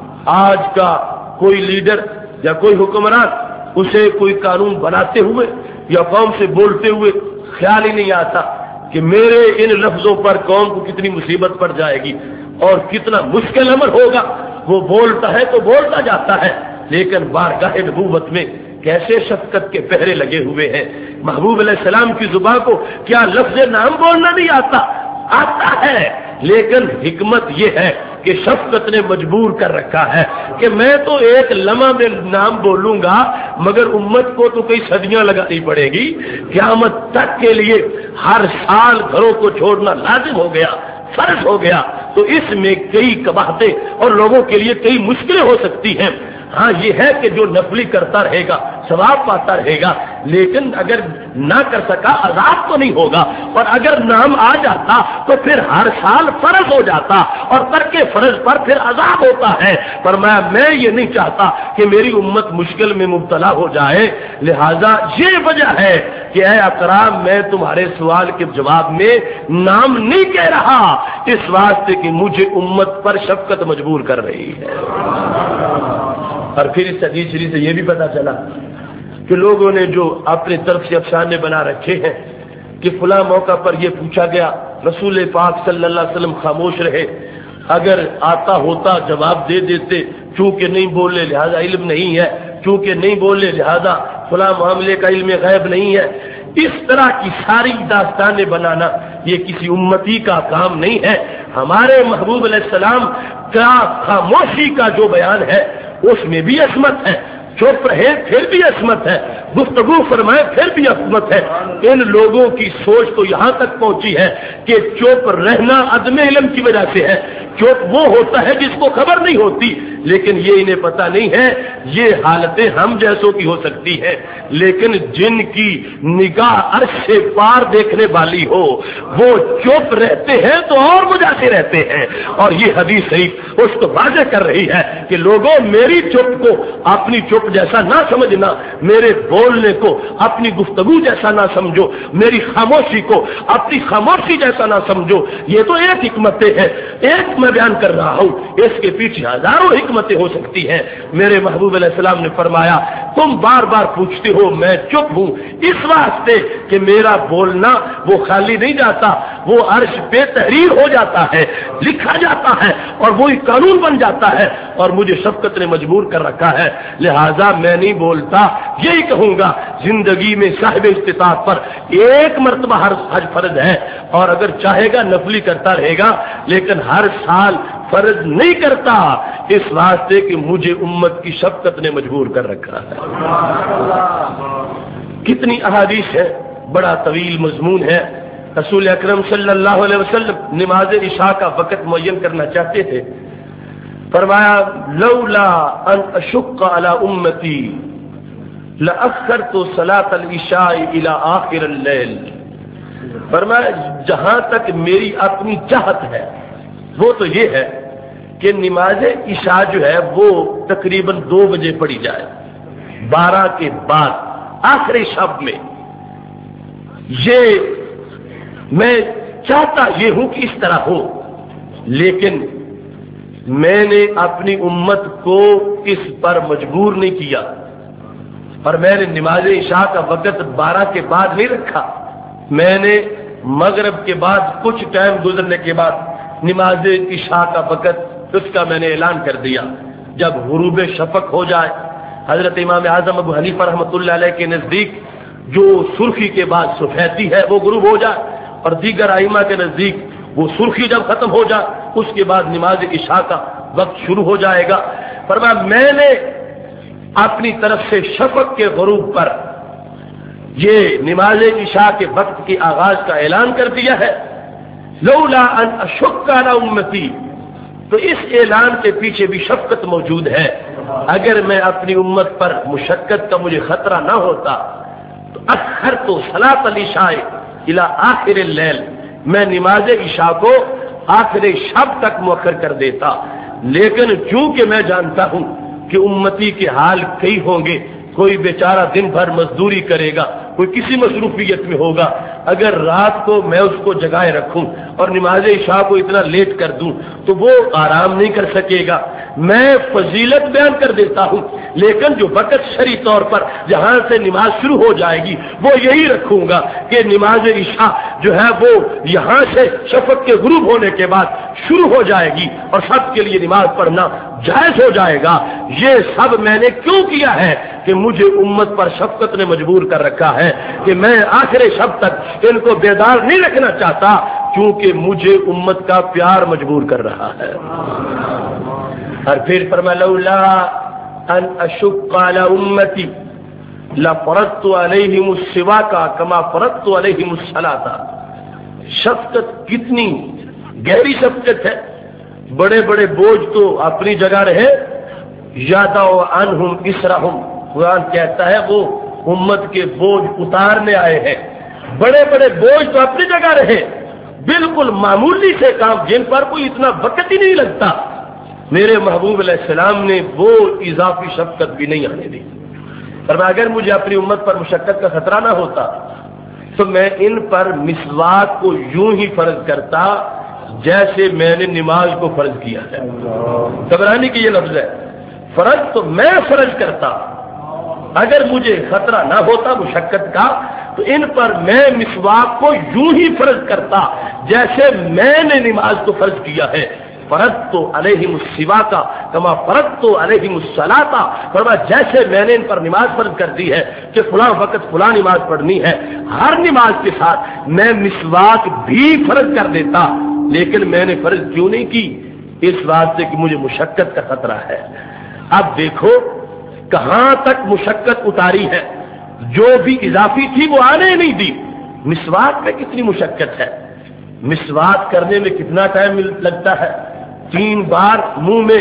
آج کا کوئی لیڈر یا کوئی حکمران اسے کوئی قانون بناتے ہوئے یا قوم سے بولتے ہوئے خیال ہی نہیں آتا کہ میرے ان لفظوں پر قوم کو کتنی مصیبت پڑ جائے گی اور کتنا مشکل امر ہوگا۔ وہ بولتا ہے تو بولتا جاتا ہے، لیکن بارگاہ نبوت میں کیسے شفقت کے پہرے لگے ہوئے ہیں۔ محبوب علیہ السلام کی زبان کو کیا لفظ نام بولنا نہیں آتا؟ آتا ہے، لیکن حکمت یہ ہے کہ شفقت نے مجبور کر رکھا ہے کہ میں تو ایک لمحہ میں نام بولوں گا، مگر امت کو تو کئی صدیاں لگانی پڑے گی۔ قیامت تک کے لیے ہر سال گھروں کو چھوڑنا لازم ہو گیا، فرض ہو گیا، تو اس میں کئی قباحتیں اور لوگوں کے لیے کئی مشکلیں ہو سکتی ہیں۔ ہاں یہ ہے کہ جو نفلی کرتا رہے گا ثواب پاتا رہے گا، لیکن اگر نہ کر سکا عذاب تو نہیں ہوگا، اور اگر نام آ جاتا تو پھر ہر سال فرض ہو جاتا اور ترک فرض پر پھر عذاب ہوتا ہے۔ پر میں یہ نہیں چاہتا کہ میری امت مشکل میں مبتلا ہو جائے، لہذا یہ وجہ ہے کہ اے اکرام میں تمہارے سوال کے جواب میں نام نہیں کہہ رہا، اس واسطے کہ مجھے امت پر شفقت مجبور کر رہی ہے۔ اور پھر اس حدیث شریف سے یہ بھی پتا چلا کہ لوگوں نے جو اپنے طرف سے افسانے بنا رکھے ہیں کہ فلاں موقع پر یہ پوچھا گیا، رسول پاک صلی اللہ علیہ وسلم خاموش رہے، اگر آتا ہوتا جواب دے دیتے، چونکہ نہیں بولے لہذا علم نہیں ہے، چونکہ نہیں بولے لہذا فلاں معاملے کا علم غیب نہیں ہے۔ اس طرح کی ساری داستانیں بنانا یہ کسی امتی کا کام نہیں ہے۔ ہمارے محبوب علیہ السلام کا خاموشی کا جو بیان ہے اس میں بھی عصمت ہے، چپ رہے پھر بھی عصمت ہے، گفتگو فرمائے پھر بھی عصمت ہے۔ ان لوگوں کی سوچ تو یہاں تک پہنچی ہے کہ چپ رہنا عدم علم کی وجہ سے ہے۔ چپ وہ ہوتا ہے جس کو خبر نہیں ہوتی، لیکن یہ انہیں پتہ نہیں ہے یہ حالتیں ہم جیسوں کی ہو سکتی ہیں، لیکن جن کی نگاہ عرش سے پار دیکھنے والی ہو وہ چپ رہتے ہیں تو اور مجاتے رہتے ہیں۔ اور یہ حدیث شریف اس کو واضح کر رہی ہے کہ لوگوں میری چپ کو اپنی چپ جیسا نہ سمجھنا، میرے بولنے کو اپنی گفتگو جیسا نہ سمجھو، میری خاموشی کو اپنی خاموشی جیسا نہ سمجھو۔ یہ تو ایک حکمتیں ہے، ایک میں بیان کر رہا ہوں، اس کے پیچھے ہزاروں حکمتیں ہو سکتی ہیں۔ میرے محبوب علیہ السلام نے فرمایا تم بار بار پوچھتے ہو میں چپ ہوں اس واسطے کہ میرا بولنا وہ خالی نہیں جاتا، وہ عرش پہ تحریر ہو جاتا ہے، لکھا جاتا ہے اور وہی قانون بن جاتا ہے، اور مجھے شفقت نے مجبور کر رکھا ہے، لہذا میں نہیں بولتا۔ یہی کہوں گا زندگی میں صاحب استطاعت پر ایک مرتبہ ہر حج فرض ہے، اور اگر چاہے گا نفلی کرتا رہے گا، لیکن ہر سال فرض نہیں کرتا اس واسطے کہ مجھے امت کی شفقت نے مجبور کر رکھا ہے۔ کتنی احادیث ہے، بڑا طویل مضمون ہے۔ رسول اکرم صلی اللہ علیہ وسلم نماز عشاء کا وقت معین کرنا چاہتے تھے، فرمایا لولا ان اشق علی امتی لاخرت صلاۃ العشاء الى آخر اللیل، فرمایا جہاں تک میری اپنی چاہت ہے وہ تو یہ ہے کہ نماز عشاء جو ہے وہ تقریباً 2 بجے پڑھی جائے، 12 کے بعد آخری شب میں۔ یہ میں چاہتا یہ ہوں کہ اس طرح ہو، لیکن میں نے اپنی امت کو اس پر مجبور نہیں کیا، اور میں نے نماز عشاء کا وقت 12 کے بعد نہیں رکھا، میں نے مغرب کے بعد کچھ ٹائم گزرنے کے بعد نماز عشاء کا وقت اس کا میں نے اعلان کر دیا۔ جب غروب شفق ہو جائے، حضرت امام اعظم ابو حنیفہ رحمۃ اللہ علیہ کے نزدیک جو سرخی کے بعد سفیدی ہے وہ غروب ہو جائے، اور دیگر ائمہ کے نزدیک وہ سرخی جب ختم ہو جائے اس کے بعد نماز عشاء کا وقت شروع ہو جائے گا۔ فرمایا میں نے اپنی طرف سے شفق کے غروب پر یہ نماز عشاء کے وقت کے آغاز کا اعلان کر دیا ہے۔ لولا ان اشق علی امتی، تو اس اعلان کے پیچھے بھی شفقت موجود ہے۔ اگر میں اپنی امت پر مشقت کا مجھے خطرہ نہ ہوتا تو اخرت صلاۃ العشاء الی آخر اللیل، میں نماز عشاء کو آخر شب تک مؤخر کر دیتا، لیکن چونکہ میں جانتا ہوں کہ امتی کے حال کئی ہوں گے، کوئی بیچارہ دن بھر مزدوری کرے گا، کوئی کسی مصروفیت میں ہوگا، اگر رات کو میں اس کو جگائے رکھوں اور نماز عشاء کو اتنا لیٹ کر دوں تو وہ آرام نہیں کر سکے گا۔ میں فضیلت بیان کر دیتا ہوں، لیکن جو وقت شرعی طور پر جہاں سے نماز شروع ہو جائے گی وہ یہی رکھوں گا کہ نماز عشاء جو ہے وہ یہاں سے شفق کے غروب ہونے کے بعد شروع ہو جائے گی اور سب کے لیے نماز پڑھنا جائز ہو جائے گا۔ یہ سب میں نے کیوں کیا ہے کہ مجھے امت پر شفقت نے مجبور کر رکھا ہے کہ میں آخر شب تک ان کو بیدار نہیں رکھنا چاہتا، کیونکہ مجھے امت کا پیار مجبور کر رہا ہے۔ اور پھر فرمایا لولا ان اشق علی امتی لفرضت علیہم السواک کما فرضت علیہم الصلاۃ۔ شفقت کتنی گہری شفقت ہے، بڑے بڑے بوجھ تو اپنی جگہ رہے، یادع عنہم اسرہم، قرآن کہتا ہے وہ امت کے بوجھ اتارنے آئے ہیں، بڑے بڑے بوجھ تو اپنی جگہ رہے، بالکل معمولی سے کام جن پر کوئی اتنا وقت ہی نہیں لگتا، میرے محبوب علیہ السلام نے وہ اضافی شفقت بھی نہیں آنے دی۔ فرمایا اگر مجھے اپنی امت پر مشقت کا خطرہ نہ ہوتا تو میں ان پر مسواک کو یوں ہی فرض کرتا جیسے میں نے نماز کو فرض کیا ہے۔ طبرانی کی یہ لفظ ہے، فرض تو میں فرض کرتا، اگر مجھے خطرہ نہ ہوتا مشقت کا تو ان پر میں مسواک کو یوں ہی فرض کرتا جیسے میں نے نماز کو فرض کیا ہے۔ فرضت علیہم السواک کما فرضت علیہم الصلاۃ، فرمایا جیسے میں نے ان پر نماز فرض کر دی ہے کہ فلاں وقت فلاں نماز پڑھنی ہے، ہر نماز کے ساتھ میں مسواک بھی فرض کر دیتا، لیکن میں نے فرض کیوں نہیں کی؟ اس واسطے کہ مجھے مشقت کا خطرہ ہے۔ اب دیکھو کہاں تک مشقت اتاری ہے، جو بھی اضافی تھی وہ آنے نہیں دی۔ مسواک میں کتنی مشقت ہے، مسواک کرنے میں کتنا ٹائم لگتا ہے، 3 بار منہ میں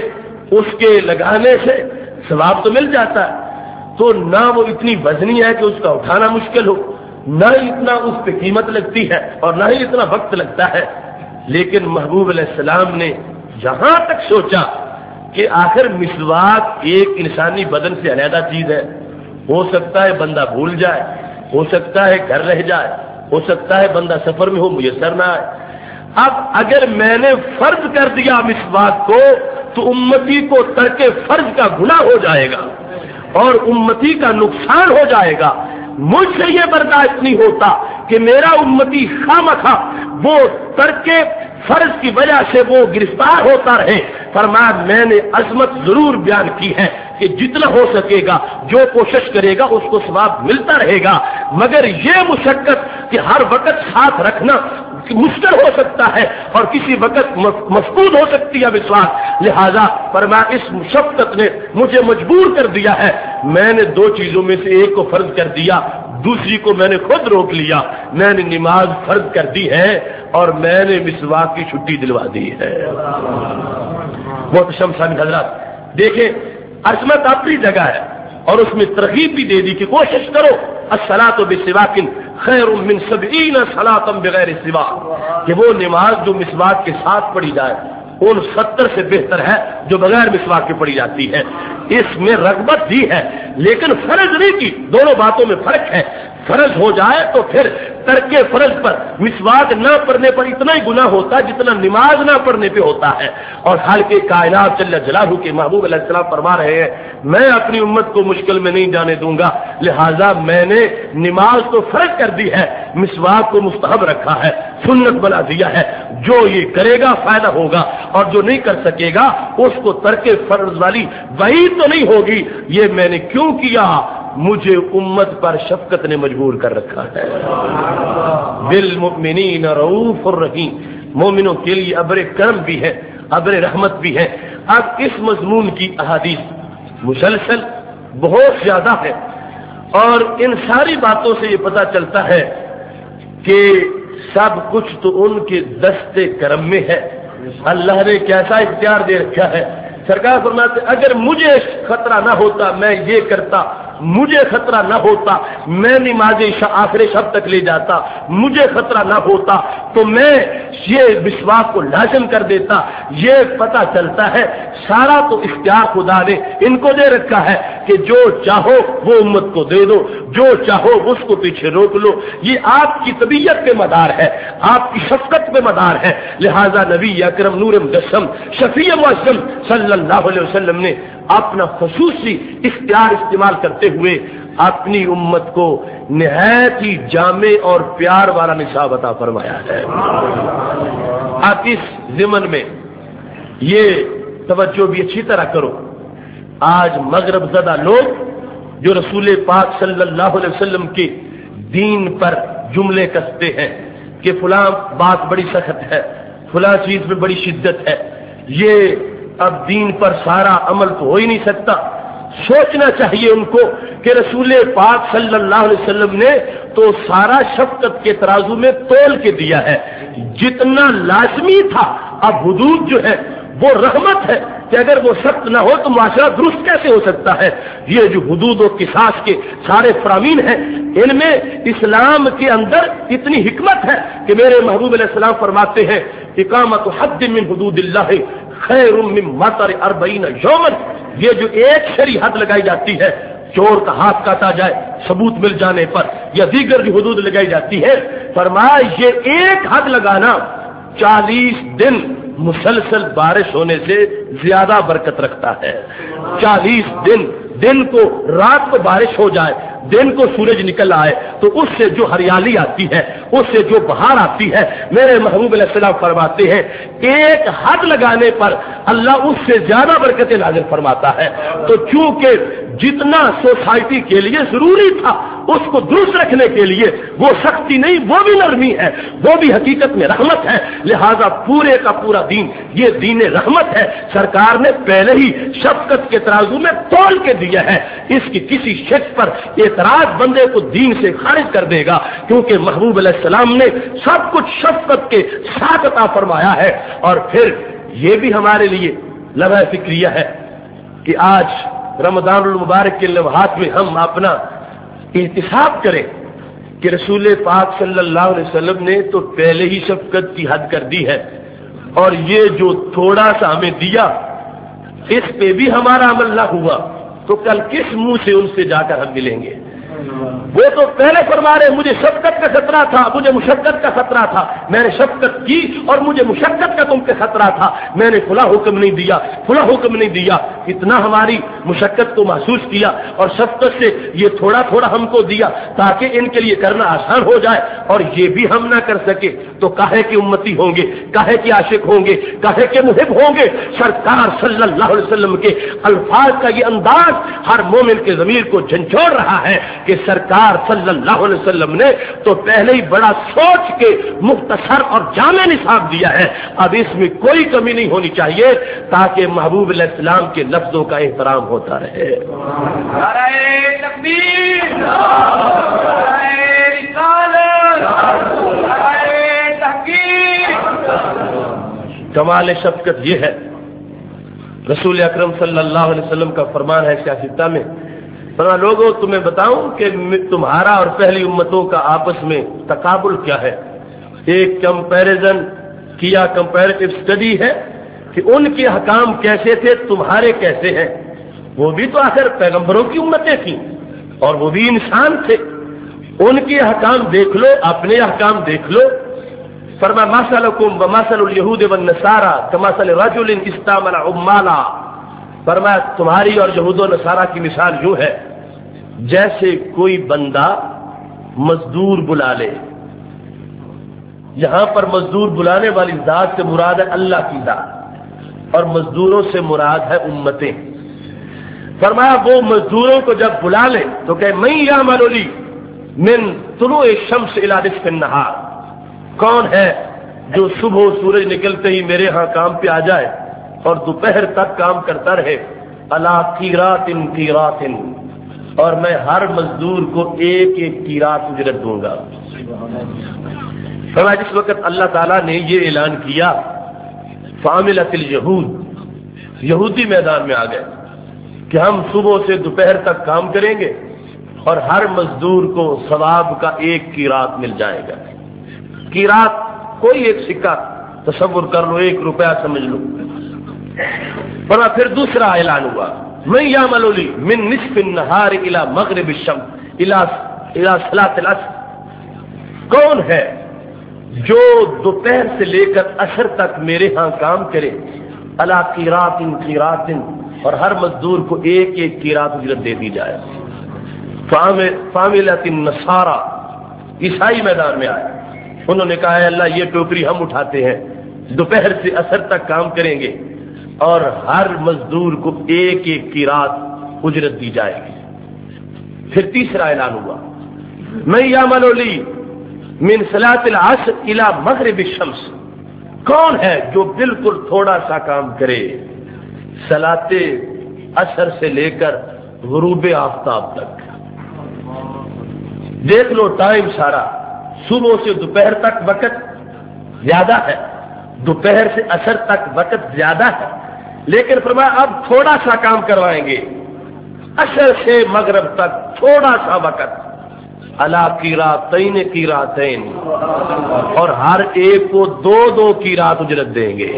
اس کے لگانے سے ثواب تو مل جاتا ہے، تو نہ وہ اتنی وزنی ہے کہ اس کا اٹھانا مشکل ہو، نہ ہی اتنا اس پہ قیمت لگتی ہے اور نہ ہی اتنا وقت لگتا ہے۔ لیکن محبوب علیہ السلام نے جہاں تک سوچا کہ آخر مسواک ایک انسانی بدن سے علیحدہ چیز ہے، ہو سکتا ہے بندہ بھول جائے، ہو سکتا ہے گھر رہ جائے، ہو سکتا ہے بندہ سفر میں ہو میسر نہ آئے۔ اب اگر میں نے فرض کر دیا مسواک کو تو امتی کو ترک فرض کا گناہ ہو جائے گا اور امتی کا نقصان ہو جائے گا۔ مجھ سے یہ برداشت نہیں ہوتا کہ میرا امتی خامخواہ وہ ترک فرض کی وجہ سے وہ گرفتار ہوتا رہے۔ فرمایا میں نے عظمت ضرور بیان کی ہے کہ جتنا ہو سکے گا جو کوشش کرے گا اس کو ثواب ملتا رہے گا، مگر یہ مشقت کہ ہر وقت ساتھ رکھنا مشکل ہو سکتا ہے اور کسی وقت مفقود ہو سکتی ہے مسواک، لہذا فرمایا اس مشقت نے مجھے مجبور کر دیا ہے، میں نے دو چیزوں میں سے ایک کو فرض کر دیا، دوسری کو میں نے خود روک لیا، میں نے نماز فرض کر دی ہے اور میں نے مسواک کی چھٹی دلوا دی ہے۔ محترم سامعین حضرات، دیکھیں عظمت اپنی جگہ ہے اور اس میں ترغیب بھی دے دی کہ کوشش کرو الصلاۃ بسواک خیر من 70 صلاۃ بغیر سواک، کہ وہ نماز جو مسواک کے ساتھ پڑھی جائے ان 70 سے بہتر ہے جو بغیر مسواک کے پڑھی جاتی ہے۔ اس میں رغبت دی ہے لیکن فرض نہیں کی، دونوں باتوں میں فرق ہے۔ فرض ہو جائے تو پھر ترک فرض پر مسواک نہ پڑھنے پر اتنا ہی گناہ ہوتا ہے جتنا نماز نہ پڑھنے پہ ہوتا ہے۔ اور حال کے کائنات جل جلالہ کے محبوب علیہ السلام فرما رہے ہیں میں اپنی امت کو مشکل میں نہیں جانے دوں گا، لہذا میں نے نماز تو فرض کر دی ہے، مسواک کو مستحب رکھا ہے، سنت بنا دیا ہے، جو یہ کرے گا فائدہ ہوگا اور جو نہیں کر سکے گا اس کو ترک فرض والی وعید تو نہیں ہوگی۔ یہ میں نے کیوں کیا؟ مجھے امت پر شفقت نے مجبور کر رکھا ہے۔ بالمؤمنین رؤوف الرحیم، مومنوں کے لیے ابر کرم بھی ہے، ابر رحمت بھی ہے۔ اب اس مضمون کی احادیث مسلسل بہت زیادہ ہے اور ان ساری باتوں سے یہ پتہ چلتا ہے کہ سب کچھ تو ان کے دست کرم میں ہے، اللہ نے کیسا اختیار دے رکھا ہے۔ سرکار فرماتے اگر مجھے خطرہ نہ ہوتا میں یہ کرتا، مجھے خطرہ نہ ہوتا میں نماز آخر شب تک لے جاتا، مجھے خطرہ نہ ہوتا تو میں یہ مسواک کو لازم کر دیتا۔ یہ پتہ چلتا ہے سارا تو اختیار خدا نے ان کو دے رکھا ہے کہ جو چاہو وہ امت کو دے دو، جو چاہو اس کو پیچھے روک لو۔ یہ آپ کی طبیعت پہ مدار ہے، آپ کی شفقت پہ مدار ہے، لہذا نبی اکرم نور مجسم شفیع معظم صلی اللہ علیہ وسلم نے اپنا خصوصی اختیار استعمال کرتے ہوئے اپنی امت کو نہایت ہی جامع اور پیار والا نصاب عطا فرمایا ہے۔ آپ اس ضمن میں یہ توجہ بھی اچھی طرح کرو، آج مغرب زدہ لوگ جو رسول پاک صلی اللہ علیہ وسلم کے دین پر جملے کستے ہیں کہ فلاں بات بڑی سخت ہے، فلاں چیز میں بڑی شدت ہے، یہ اب دین پر سارا عمل تو ہو ہی نہیں سکتا۔ سوچنا چاہیے ان کو کہ رسول پاک صلی اللہ علیہ وسلم نے تو سارا شفقت کے ترازو میں تول کے دیا ہے، جتنا لازمی تھا۔ اب حدود جو ہے وہ رحمت ہے کہ اگر وہ سخت نہ ہو تو معاشرہ درست کیسے ہو سکتا ہے؟ یہ جو حدود و قصاص کے سارے فرامین ہیں ان میں اسلام کے اندر اتنی حکمت ہے کہ میرے محبوب علیہ السلام فرماتے ہیں اقامت حد من حدود اللہ خیر من مطر 40 یوما، یہ جو ایک شرعی حد لگائی جاتی ہے، چور کا ہاتھ کاٹا جائے ثبوت مل جانے پر یا دیگر جو حدود لگائی جاتی ہے، فرمایا یہ ایک حد لگانا 40 دن مسلسل بارش ہونے سے زیادہ برکت رکھتا ہے۔ 40 دن کو رات کو بارش ہو جائے، دن کو سورج نکل آئے تو اس سے جو ہریالی آتی ہے، اس سے جو بہار آتی ہے، میرے محبوب علیہ السلام فرماتے ہیں ایک حد لگانے پر اللہ اس سے زیادہ برکتیں نازل فرماتا ہے۔ تو چونکہ جتنا سوسائٹی کے لیے ضروری تھا اس کو درست رکھنے کے لیے وہ سختی نہیں، وہ بھی نرمی ہے، وہ بھی حقیقت میں رحمت ہے، لہذا پورے کا پورا دین یہ دین رحمت ہے۔ سرکار نے پہلے ہی شفقت کے ترازو میں تول کے دیا ہے، اس کی کسی شخص پر اعتراض بندے کو دین سے خارج کر دے گا، کیونکہ محبوب علیہ السلام نے سب کچھ شفقت کے ساتھ عطا فرمایا ہے۔ اور پھر یہ بھی ہمارے لیے लम्हा फिक्रिया है कि आज रमजान मुबारक के लम्हात में हम अपना एहतिसाब करें कि रसूल पाक सल्लल्लाहु अलैहि वसल्लम ने तो पहले ही शफकत की हद कर दी है, और ये जो थोड़ा सा हमें दिया इस पे भी हमारा अमल ना हुआ तो कल किस मुंह से उनसे जाकर हम मिलेंगे। वो तो पहले फरमा रहे मुझे शफकत का खतरा था, मुझे मुशक्कत का खतरा था, मैंने शफकत की और मुझे मुशक्कत का तुम पे खतरा था, मैंने खुला हुक्म नहीं दिया, खुला हुक्म नहीं दिया। इतना हमारी मुशक्कत को महसूस किया और शफकत से ये थोड़ा थोड़ा हमको दिया ताकि इनके लिए करना आसान हो जाए, और ये भी हम ना कर सके तो काहे के उम्मती होंगे, काहे के आशिक होंगे, काहे के मुहिब होंगे। सरकार सल्लल्लाहु अलैहि वसल्लम के अल्फाज का ये अंदाज हर मोमिन के ज़मीर को झंझोड़ रहा है कि सरकार सल्लल्लाहु अलैहि वसल्लम ने तो पहले ही बड़ा सोच के मुख्तसर और जामे निसाब दिया है, अब इसमें कोई कमी नहीं होनी चाहिए ताकि महबूब अलैहिस्सलाम के लफ्जों का एहतराम होता रहे। नारे तकबीर, नारे रिसालत, नारे तहकीक। कमाल शफकत ये है, रसूल अकरम सल्लल्लाहु अलैहि वसल्लम का फरमान है सियासता में, फरमा लोगों तुम्हें बताऊं कि तुम्हारा और पहली उम्मतों का आपस में तकाबुल क्या है। एक कंपैरिजन किया, कंपैरेटिव स्टडी है कि उनके हकाम कैसे थे, तुम्हारे कैसे हैं। वो भी तो आखिर पैगंबरों की उम्मतें थी और वो भी इंसान थे, उनके हकाम देख लो, अपने हकाम देख लो। फरमा मसलकुम व मसलुल यहूद वन नसारा कमसल रजुलिन इस्तामला उम्माला, फरमा तुम्हारी और यहूद व नसारा की मिसाल यूं है जैसे कोई बंदा मजदूर बुला ले। यहां पर मजदूर बुलाने वाली जात से मुराद है अल्लाह की जात और मजदूरों से मुराद है उम्मतें। फरमाया वो मजदूरों को जब बुला ले तो कहे मैं या मलोली मिन तुलूए शम्स इला निस्फिन नहार, कौन है जो सुबह सूरज निकलते ही मेरे यहां काम पे आ जाए और दोपहर तक काम करता रहे। अला कीरातिन कीरातिन, और मैं हर मजदूर को एक एक कीरात उजरत दूंगा। फरमा जिस वक्त अल्लाह ताला ने ये ऐलान किया फामिलतिल यहूद, यहूदी मैदान में आ गए कि हम सुबह से दोपहर तक काम करेंगे और हर मजदूर को सवाब का एक कीरात मिल जाएगा। कीरात कोई एक सिक्का तसव्वुर कर लो, 1 रुपया समझ लो। पर फिर दूसरा ऐलान हुआ मैं या मलोली मिन निस्फिन नहार इला मगरिब शम्स इला सलातिल असर, कौन है जो दोपहर से लेकर असर तक मेरे यहां काम करे। अला कीरातिन कीरातिन, और हर मजदूर को एक एक कीरात उजरत दे दी जाए। फामिलतिन नसारा, ईसाई मैदान में आए, उन्होंने कहा है अल्लाह ये टोकरी हम उठाते हैं, दोपहर से असर तक काम करेंगे और हर मजदूर को एक एक की रात उजरत दी जाएगी। फिर तीसरा ऐलान हुआ मैं या मलोली मिन सलातिल असर इला मगरिब शम्स, कौन है जो बिल्कुल थोड़ा सा काम करे सलाते असर से लेकर गुरूब आफ्ताब तक। देख लो टाइम सारा, सुबह से दोपहर तक वक्त ज्यादा है, दोपहर से असर तक वक्त ज्यादा है, लेकिन फरमाया अब थोड़ा सा काम करवाएंगे, असर से मगरब तक थोड़ा सा वक्त। अला कीरातैन कीरातैन, और हर एक को 2-2 की रात उजरत देंगे।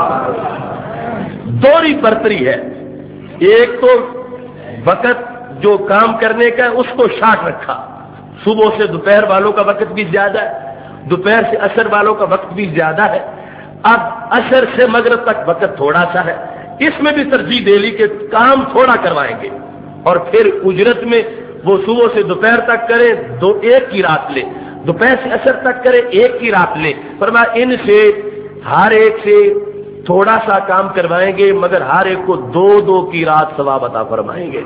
दोहरी बरतरी है, एक तो वक्त जो काम करने का है उसको शार्ट रखा, सुबह से दोपहर वालों का वक्त भी ज्यादा है, दोपहर से असर वालों का वक्त भी ज्यादा है। अब असर से मगरिब तक वक्त थोड़ा सा है, इसमें भी तरजीह दे ली कि काम थोड़ा करवाएंगे और फिर उजरत में वो सुबह से दोपहर तक करे 1 की रात ले, दोपहर से असर तक करे 1 की रात ले। फरमाया इनसे हर एक से थोड़ा सा काम करवाएंगे मगर हर एक को 2-2 की रात सवाब अता फरमाएंगे।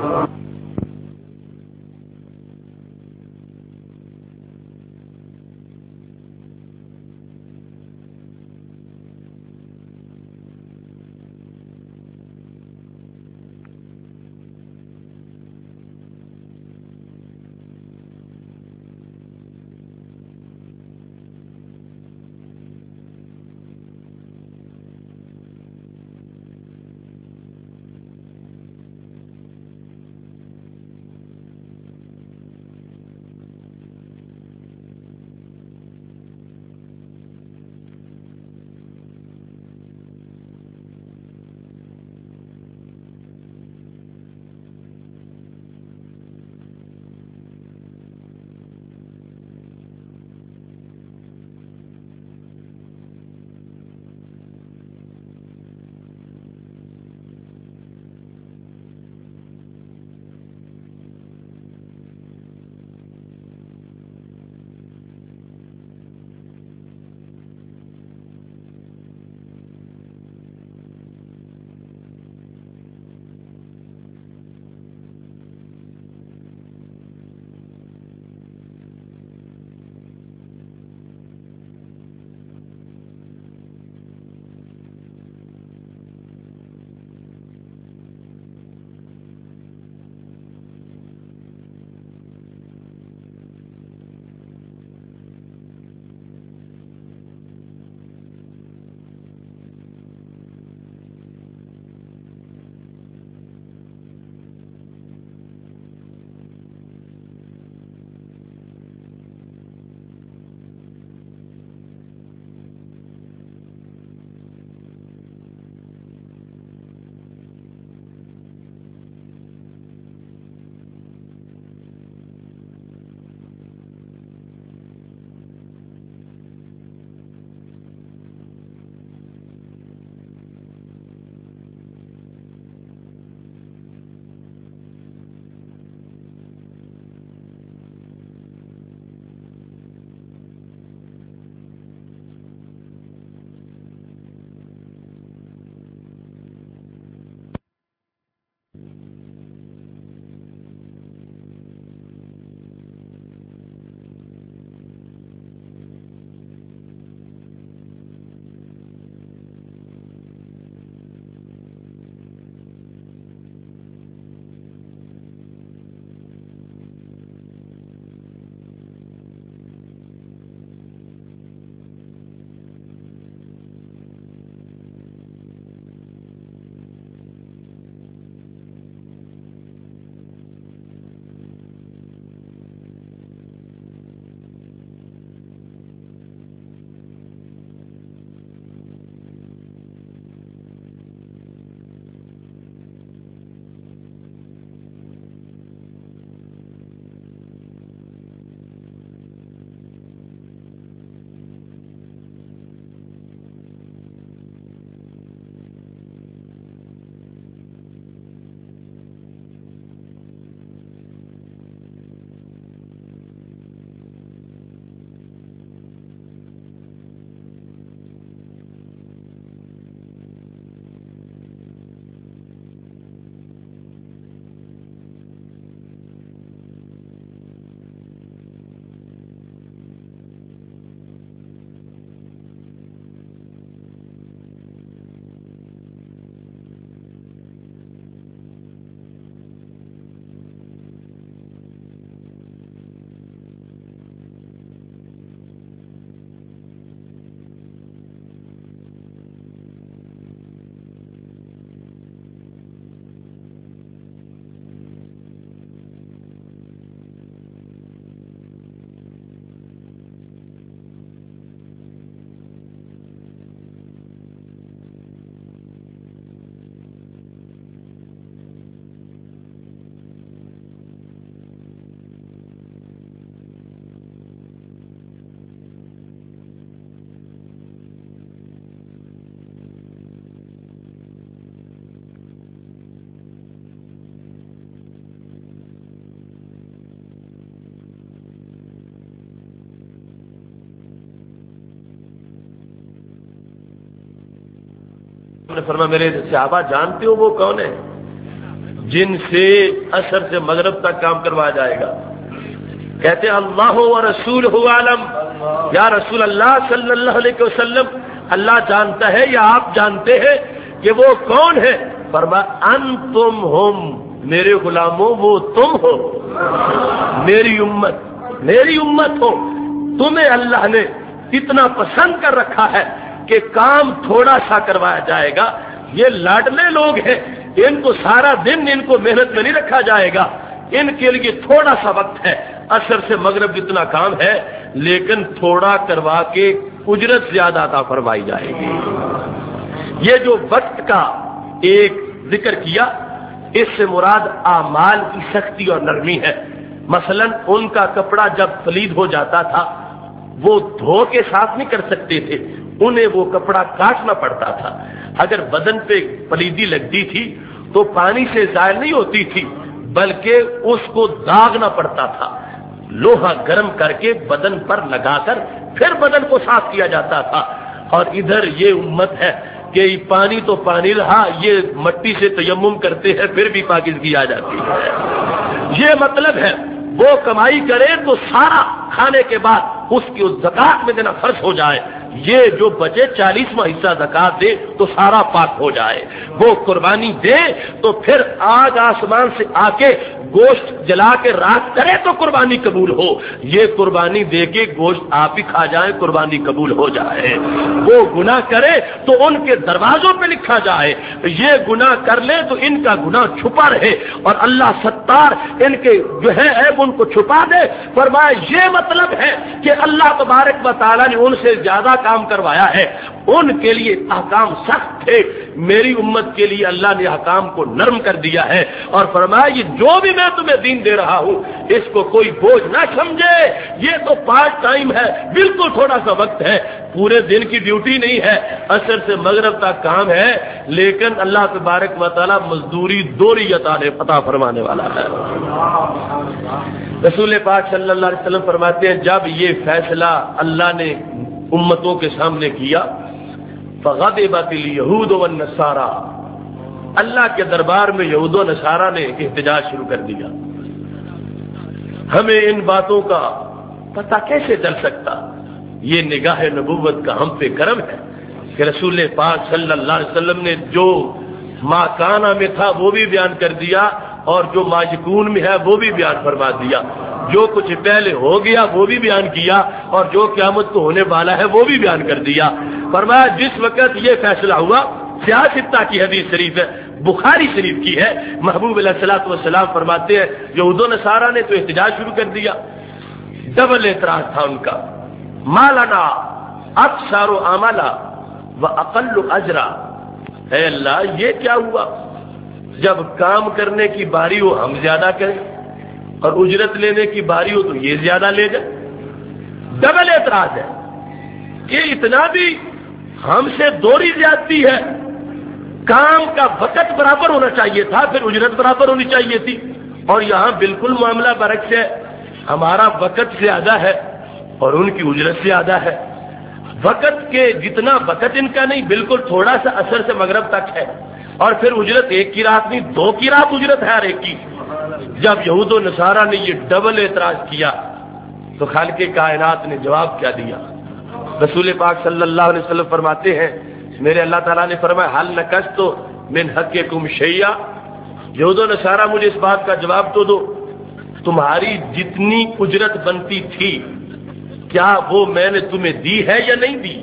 ने फरमाया मेरे सहाबा जानते हो वो कौन है जिन से असर से मगरब तक काम करवाया जाएगा? कहते अल्लाह व रसूल आलम, या रसूल अल्लाह सल्लल्लाहु अलैहि वसल्लम, अल्लाह जानता है या आप जानते हैं कि वो कौन है? फरमाया अंतुम हुम, मेरे गुलामों वो तुम हो, मेरी उम्मत हो। तुम्हें अल्लाह ने इतना पसंद कर रखा है कि काम थोड़ा सा करवाया जाएगा। ये लाडले लोग हैं, इनको सारा दिन इनको मेहनत में नहीं रखा जाएगा, इनके लिए थोड़ा सा वक्त है, असर से मगरब जितना काम है, लेकिन थोड़ा करवा के उजरत ज्यादा अता फरमाई जाएगी। ये जो वक्त का एक जिक्र किया, इससे मुराद आमाल की सख्ती और नरमी है। मसलन उनका कपड़ा जब पलीद हो जाता था वो धो के साफ नहीं कर सकते थे, उन्हें वो कपड़ा काटना पड़ता था। अगर बदन पे पलीदी लगती थी तो पानी से जायल नहीं होती थी, बल्कि उसको दागना पड़ता था, लोहा गर्म करके बदन पर लगाकर फिर बदन को साफ किया जाता था। और इधर ये उम्मत है कि पानी तो पानी रहा, ये मट्टी से तयम्मुम करते हैं फिर भी पाकीज़गी आ जाती है। ये मतलब है वो कमाई करे तो सारा खाने के बाद उसकी उस ज़कात में देना फर्ज हो जाए, ये जो बचे 40वां हिस्सा ज़कात दे तो सारा पाक हो जाए। वो कुर्बानी दे तो फिर आग आसमान से आके गोश्त जला के राख करे तो कुर्बानी कबूल हो। ये कुर्बानी दे के गोश्त आप ही खा जाए, कुर्बानी कबूल हो जाए। वो गुनाह करे तो उनके दरवाजों पे लिखा जाए, ये गुनाह कर ले तो इनका गुनाह छुपा रहे और अल्लाह सत्तार इनके जो है ऐब उनको छुपा दे। फरमाया ये मतलब है कि अल्लाह तबारक व तआला ने उनसे ज्यादा काम करवाया है, उनके लिए अहकाम सख्त थे, मेरी उम्मत के लिए अल्लाह ने अहकाम को नरम कर दिया है। और फरमाया ये जो भी मैं तुम्हें दीन दे रहा हूं इसको कोई बोझ ना समझे, ये तो पार्ट टाइम है, बिल्कुल थोड़ा सा वक्त है, पूरे दिन की ड्यूटी नहीं है, असर से मगरब तक काम है, लेकिन अल्लाह तबारक व तआला मजदूरी दोहरी अता फरमाने वाला है। रसूल पाक सल्लल्लाहु अलैहि वसल्लम फरमाते हैं जब ये फैसला अल्लाह ने उम्मतों के सामने किया, फ़ग़ज़िबतिल यहूद व नसारा, अल्लाह के दरबार में यहूद व नसारा ने एहतजाज शुरू कर दिया। हमें इन बातों का पता कैसे चल सकता? ये निगाह नबुव्वत का हम पे करम है कि रसूल पाक सल्लल्लाहु अलैहि वसल्लम ने जो माकाना में था वो भी बयान कर दिया और जो मायकून में है वो भी बयान फरमा दिया, जो कुछ पहले हो गया वो भी बयान किया और जो क़यामत को होने वाला है वो भी बयान कर दिया। फरमाया जिस वक्त ये फैसला हुआ, सियासत्ता की हदीस शरीफ है, बुखारी शरीफ की है, महबूब अलैहिस्सलातु वस्सलाम फरमाते हैं यहूदो नसारा ने तो एहतजाज शुरू कर दिया। डबल एतराज था उनका, मालाना अक्सर आमला व अक़ल्लु अजरा, है अल्लाह ये क्या हुआ, जब काम करने की बारी हो हम ज्यादा करें और उजरत लेने की बारी हो तो ये ज्यादा ले जाए। डबल एतराज है कि इतना भी हमसे दोहरी ज्यादती है, काम का वक़्त बराबर होना चाहिए था, फिर उजरत बराबर होनी चाहिए थी, और यहां बिल्कुल मामला बरक्स है, हमारा वक़्त ज्यादा है और उनकी उजरत ज्यादा है। वक़्त के जितना वक़्त इनका नहीं, बिल्कुल थोड़ा सा असर से मगरब तक है, और फिर उजरत एक की रात नहीं 2 की रात उजरत है हर एक की। जब यहूद व नसारा ने ये डबल एतराज किया तो खालिक़े कायनात ने जवाब क्या दिया? रसूल पाक सल्लल्लाहु अलैहि वसल्लम फरमाते हैं मेरे अल्लाह ताला ने फरमाया हल नकस्तु मिन हक़्क़िकुम शैया, यहूद व नसारा मुझे इस बात का जवाब तो दो, तुम्हारी जितनी उजरत बनती थी क्या वो मैंने तुम्हें दी है या नहीं दी?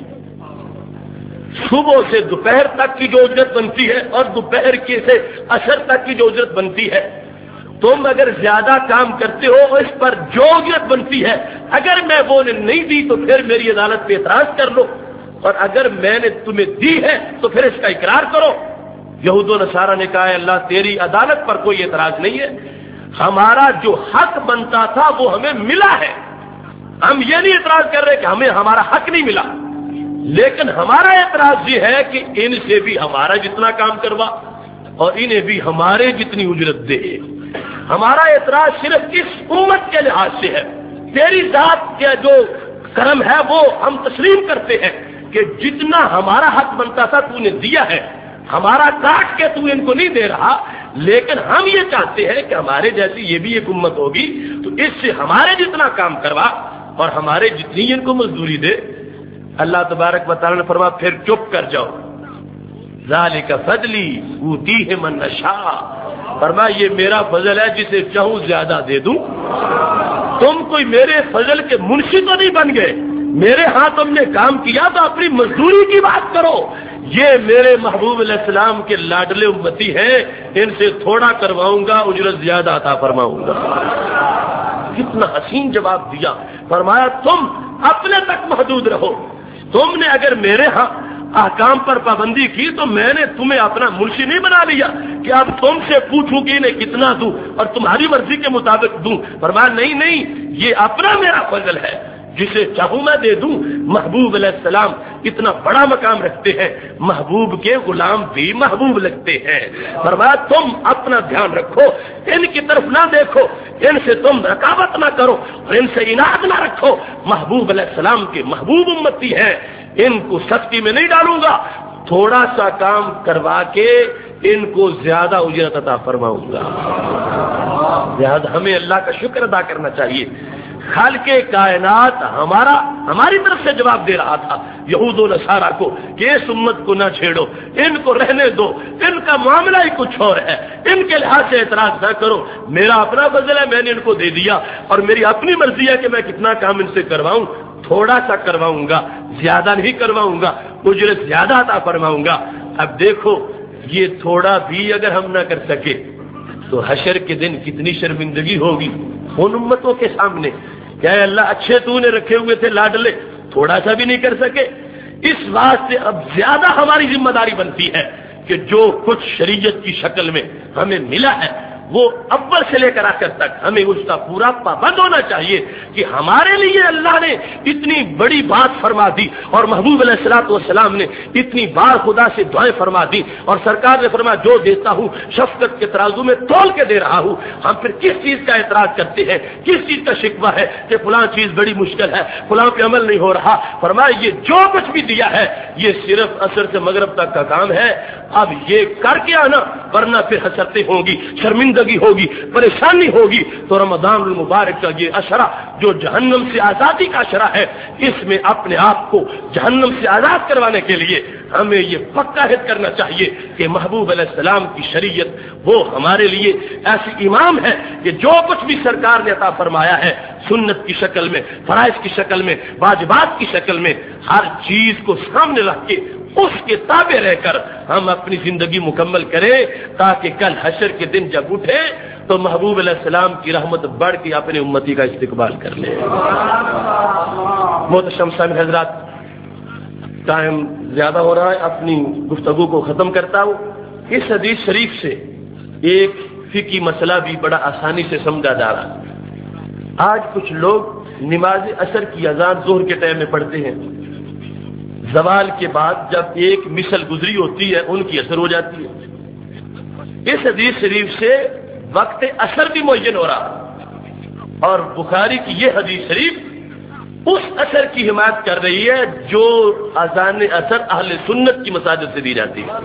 सुबह से दोपहर तक की जो उजरत बनती है और दोपहर के से असर तक की जो उजरत बनती है, तुम अगर ज्यादा काम करते हो इस पर जो उजरत बनती है, अगर मैं वो नहीं दी तो फिर मेरी अदालत पे एतराज कर लो, और अगर मैंने तुम्हें दी है तो फिर इसका इकरार करो। यहूद व नसारा ने कहा अल्लाह तेरी अदालत पर कोई एतराज नहीं है, हमारा जो हक बनता था वो हमें मिला है, हम ये नहीं एतराज कर रहे कि हमें हमारा हक नहीं मिला, लेकिन हमारा एतराज ये है कि इनसे भी हमारा जितना काम करवा और इन्हें भी हमारे जितनी उजरत दे। हमारा एतराज सिर्फ इस उम्मत के लिहाज से है, तेरी जात का जो कर्म है वो हम तस्लीम करते हैं कि जितना हमारा हक बनता था तूने दिया है, ہمارا کاٹ کے تو ان کو نہیں دے رہا، لیکن ہم یہ چاہتے ہیں کہ ہمارے جیسی یہ بھی ایک امت ہوگی، تو اس سے ہمارے جتنا کام کروا اور ہمارے جتنی ان کو مزدوری دے۔ اللہ تبارک و تعالی نے فرمایا پھر چپ کر جاؤ، ذالک فضلی اوتیہ من نشاء، فرمایا یہ میرا فضل ہے، جسے چاہوں زیادہ دے دوں۔ تم کوئی میرے فضل کے منشی تو نہیں بن گئے، میرے ہاں تم نے کام کیا تو اپنی مزدوری کی بات کرو۔ یہ میرے محبوب علیہ السلام کے لاڈلے امتی ہیں، ان سے تھوڑا کرواؤں گا، اجرت زیادہ عطا فرماؤں گا۔ کتنا حسین جواب دیا، فرمایا تم اپنے تک محدود رہو، تم نے اگر میرے ہاں احکام پر پابندی کی تو میں نے تمہیں اپنا منشی نہیں بنا لیا کہ اب تم سے پوچھوں کہ انہیں کتنا دوں اور تمہاری مرضی کے مطابق دوں۔ فرمایا نہیں، یہ اپنا میرا فضل ہے، جسے چاہوں میں دے دوں۔ محبوب علیہ السلام اتنا بڑا مقام رکھتے ہیں، محبوب کے غلام بھی محبوب لگتے ہیں۔ فرمایا تم اپنا دھیان رکھو، ان کی طرف نہ دیکھو، ان سے تم رکاوٹ نہ کرو اور ان سے اناد نہ رکھو۔ محبوب علیہ السلام کے محبوب امتی ہیں، ان کو سختی میں نہیں ڈالوں گا، تھوڑا سا کام کروا کے ان کو زیادہ اجرت عطا فرماؤں گا۔ لہذا ہمیں اللہ کا شکر ادا کرنا چاہیے۔ خالق کائنات ہماری طرف سے جواب دے رہا تھا یہود و نصارہ کو کہ اس امت کو نہ چھیڑو، ان کو رہنے دو، ان کا معاملہ ہی کچھ اور ہے، ان کے لحاظ سے اعتراض نہ کرو، میرا اپنا فضل ہے، میں نے ان کو دے دیا اور میری اپنی مرضی ہے کہ میں کتنا کام ان سے کرواؤں، تھوڑا سا کرواؤں گا، زیادہ نہیں کرواؤں گا، اجرت زیادہ عطا فرماؤں گا۔ اب دیکھو یہ تھوڑا بھی اگر ہم نہ کر سکے تو حشر کے دن کتنی شرمندگی ہوگی ان امتوں کے سامنے کہ اے اللہ اچھے تو نے رکھے ہوئے تھے لاڈلے، تھوڑا سا بھی نہیں کر سکے۔ اس واسطے اب زیادہ ہماری ذمہ داری بنتی ہے کہ جو کچھ شریعت کی شکل میں ہمیں ملا ہے وہ اول سے لے کر آخر تک ہمیں اس کا پورا پابند ہونا چاہیے کہ ہمارے لیے اللہ نے اتنی بڑی بات فرما دی اور محبوب علیہ الصلوۃ والسلام نے اتنی بار خدا سے دعائیں فرما دی اور سرکار نے فرمایا جو دیتا ہوں شفقت کے ترازو میں تول کے دے رہا ہوں۔ ہم پھر کس چیز کا اعتراض کرتے ہیں، کس چیز کا شکوہ ہے کہ فلاں چیز بڑی مشکل ہے، فلاں پہ عمل نہیں ہو رہا۔ فرمایا یہ جو کچھ بھی دیا ہے یہ صرف عصر سے مغرب تک کا کام ہے، اب یہ کر کے آنا ورنہ پھر حسرتیں ہوں گی، شرمندگی ہوگی، پریشانی ہوگی۔ تو رمضان المبارک کا یہ عشرہ جو جہنم سے آزادی کا عشرہ ہے، اس میں اپنے آپ کو جہنم سے آزاد کروانے کے لیے ہمیں یہ پکا عہد کرنا چاہیے کہ محبوب علیہ السلام کی شریعت وہ ہمارے لیے ایسی امام ہے کہ جو کچھ بھی سرکار نے عطا فرمایا ہے سنت کی شکل میں، فرائض کی شکل میں، واجبات کی شکل میں، ہر چیز کو سامنے رکھ کے اس کے تابع رہ کر ہم اپنی زندگی مکمل کریں تاکہ کل حشر کے دن جب اٹھے تو محبوب علیہ السلام کی رحمت بڑھ کے اپنے امتی کا استقبال کر لے۔ محترم سامعین حضرات، ٹائم زیادہ ہو رہا ہے، اپنی گفتگو کو ختم کرتا ہوں۔ اس حدیث شریف سے ایک فقہی مسئلہ بھی بڑا آسانی سے سمجھا جا رہا ہے۔ آج کچھ لوگ نماز عصر کی اذان ظہر کے ٹائم میں پڑھتے ہیں، زوال کے بعد جب ایک مثل گزری ہوتی ہے ان کی اثر ہو جاتی ہے۔ اس حدیث شریف سے وقت اثر بھی معین ہو رہا اور بخاری کی یہ حدیث شریف اس اثر کی حمایت کر رہی ہے جو اذان اثر اہل سنت کی مساجد سے دی جاتی ہے۔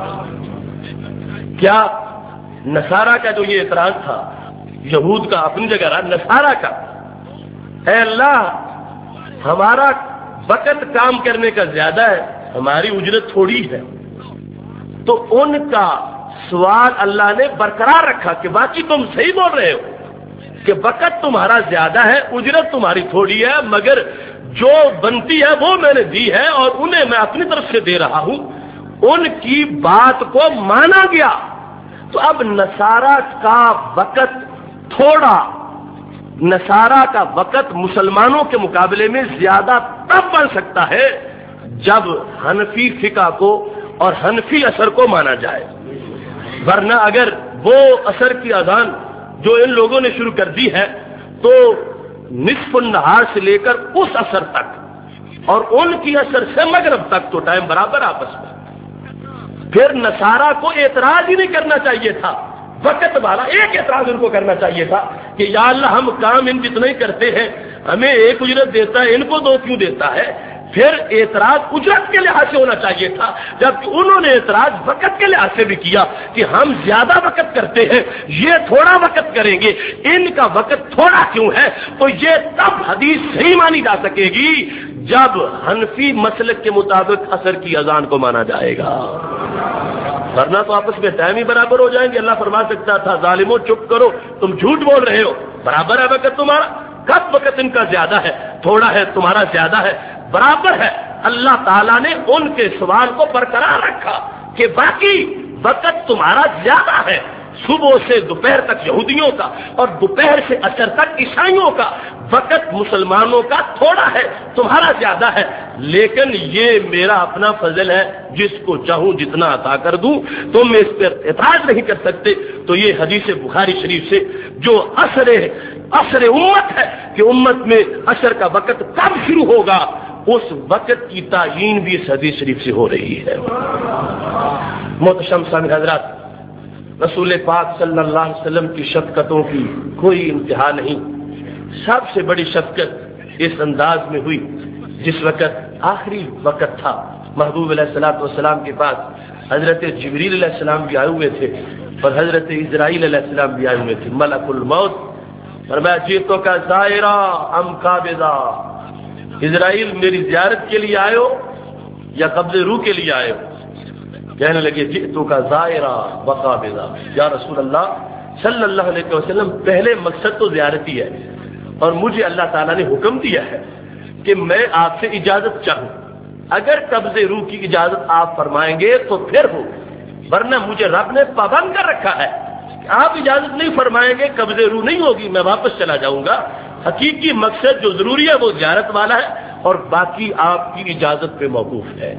کیا نصارہ کا جو یہ اعتراض تھا، یہود کا اپنی جگہ رہا، نصارہ کا اے اللہ ہمارا وقت کام کرنے کا زیادہ ہے، ہماری اجرت تھوڑی ہے، تو ان کا سوال اللہ نے برقرار رکھا کہ باقی تم صحیح بول رہے ہو کہ وقت تمہارا زیادہ ہے، اجرت تمہاری تھوڑی ہے، مگر جو بنتی ہے وہ میں نے دی ہے اور انہیں میں اپنی طرف سے دے رہا ہوں۔ ان کی بات کو مانا گیا، تو اب نصارہ کا وقت تھوڑا، نصارہ کا وقت مسلمانوں کے مقابلے میں زیادہ تب بن سکتا ہے جب حنفی فقہ کو اور حنفی اثر کو مانا جائے، ورنہ اگر وہ اثر کی اذان جو ان لوگوں نے شروع کر دی ہے تو نصف النہار سے لے کر اس اثر تک اور ان کی اثر سے مغرب تک تو ٹائم برابر آپس میں، پھر نصارہ کو اعتراض ہی نہیں کرنا چاہیے تھا، وقت والا ایک اعتراض ان کو کرنا چاہیے تھا کہ یا اللہ ہم کام ان جتنے ہی کرتے ہیں، ہمیں ایک اجرت دیتا ہے، ان کو دو کیوں دیتا ہے؟ پھر اعتراض اجرت کے لحاظ سے ہونا چاہیے تھا، جبکہ انہوں نے اعتراض وقت کے لحاظ سے بھی کیا کہ ہم زیادہ وقت کرتے ہیں، یہ تھوڑا وقت کریں گے، ان کا وقت تھوڑا کیوں ہے؟ تو یہ تب حدیث صحیح مانی جا سکے گی جب حنفی مسلک کے مطابق عصر کی اذان کو مانا جائے گا، ورنہ تو آپس میں ٹائم ہی برابر ہو جائیں گے۔ اللہ فرما سکتا تھا ظالموں چپ کرو، تم جھوٹ بول رہے ہو، برابر ہے وقت تمہارا، کب وقت ان کا زیادہ ہے، تھوڑا ہے، تمہارا زیادہ ہے، برابر ہے۔ اللہ تعالیٰ نے ان کے سوال کو برقرار رکھا کہ باقی وقت تمہارا زیادہ ہے، صبح سے دوپہر تک یہودیوں کا اور دوپہر سے عصر تک عیسائیوں کا، وقت مسلمانوں کا تھوڑا ہے، تمہارا زیادہ ہے، لیکن یہ میرا اپنا فضل ہے، جس کو چاہوں جتنا عطا کر دوں، تم اس پر اعتراض نہیں کر سکتے۔ تو یہ حدیث بخاری شریف سے جو عصر امت ہے کہ امت میں عصر کا وقت کب شروع ہوگا، اس وقت کی تعیین بھی اس حدیث شریف سے ہو رہی ہے۔ محترم سامعین حضرات، رسول پاک صلی اللہ علیہ وسلم کی شفقتوں کی کوئی انتہا نہیں۔ سب سے بڑی شفقت اس انداز میں ہوئی جس وقت آخری وقت تھا، محبوب علیہ الصلوۃ والسلام کے پاس حضرت جبریل علیہ السلام بھی آئے ہوئے تھے اور حضرت اسرائیل علیہ السلام بھی آئے ہوئے تھے۔ ملک الموت فرمایا جیتوں کا زائرہ ام قابضہ، اسرائیل میری زیارت کے لیے آئے ہو یا قبض روح کے لیے آئے ہو؟ کہنے لگے جئتو کا زائرہ وقابضہ، یا رسول اللہ صلی اللہ علیہ وسلم پہلے مقصد تو زیارتی ہے، اور مجھے اللہ تعالیٰ نے حکم دیا ہے کہ میں آپ سے اجازت چاہوں، اگر قبض روح کی اجازت آپ فرمائیں گے تو پھر ہو، ورنہ مجھے رب نے پابند کر رکھا ہے، آپ اجازت نہیں فرمائیں گے قبض روح نہیں ہوگی، میں واپس چلا جاؤں گا۔ حقیقی مقصد جو ضروری ہے وہ زیارت والا ہے، اور باقی آپ کی اجازت پہ موقوف ہے۔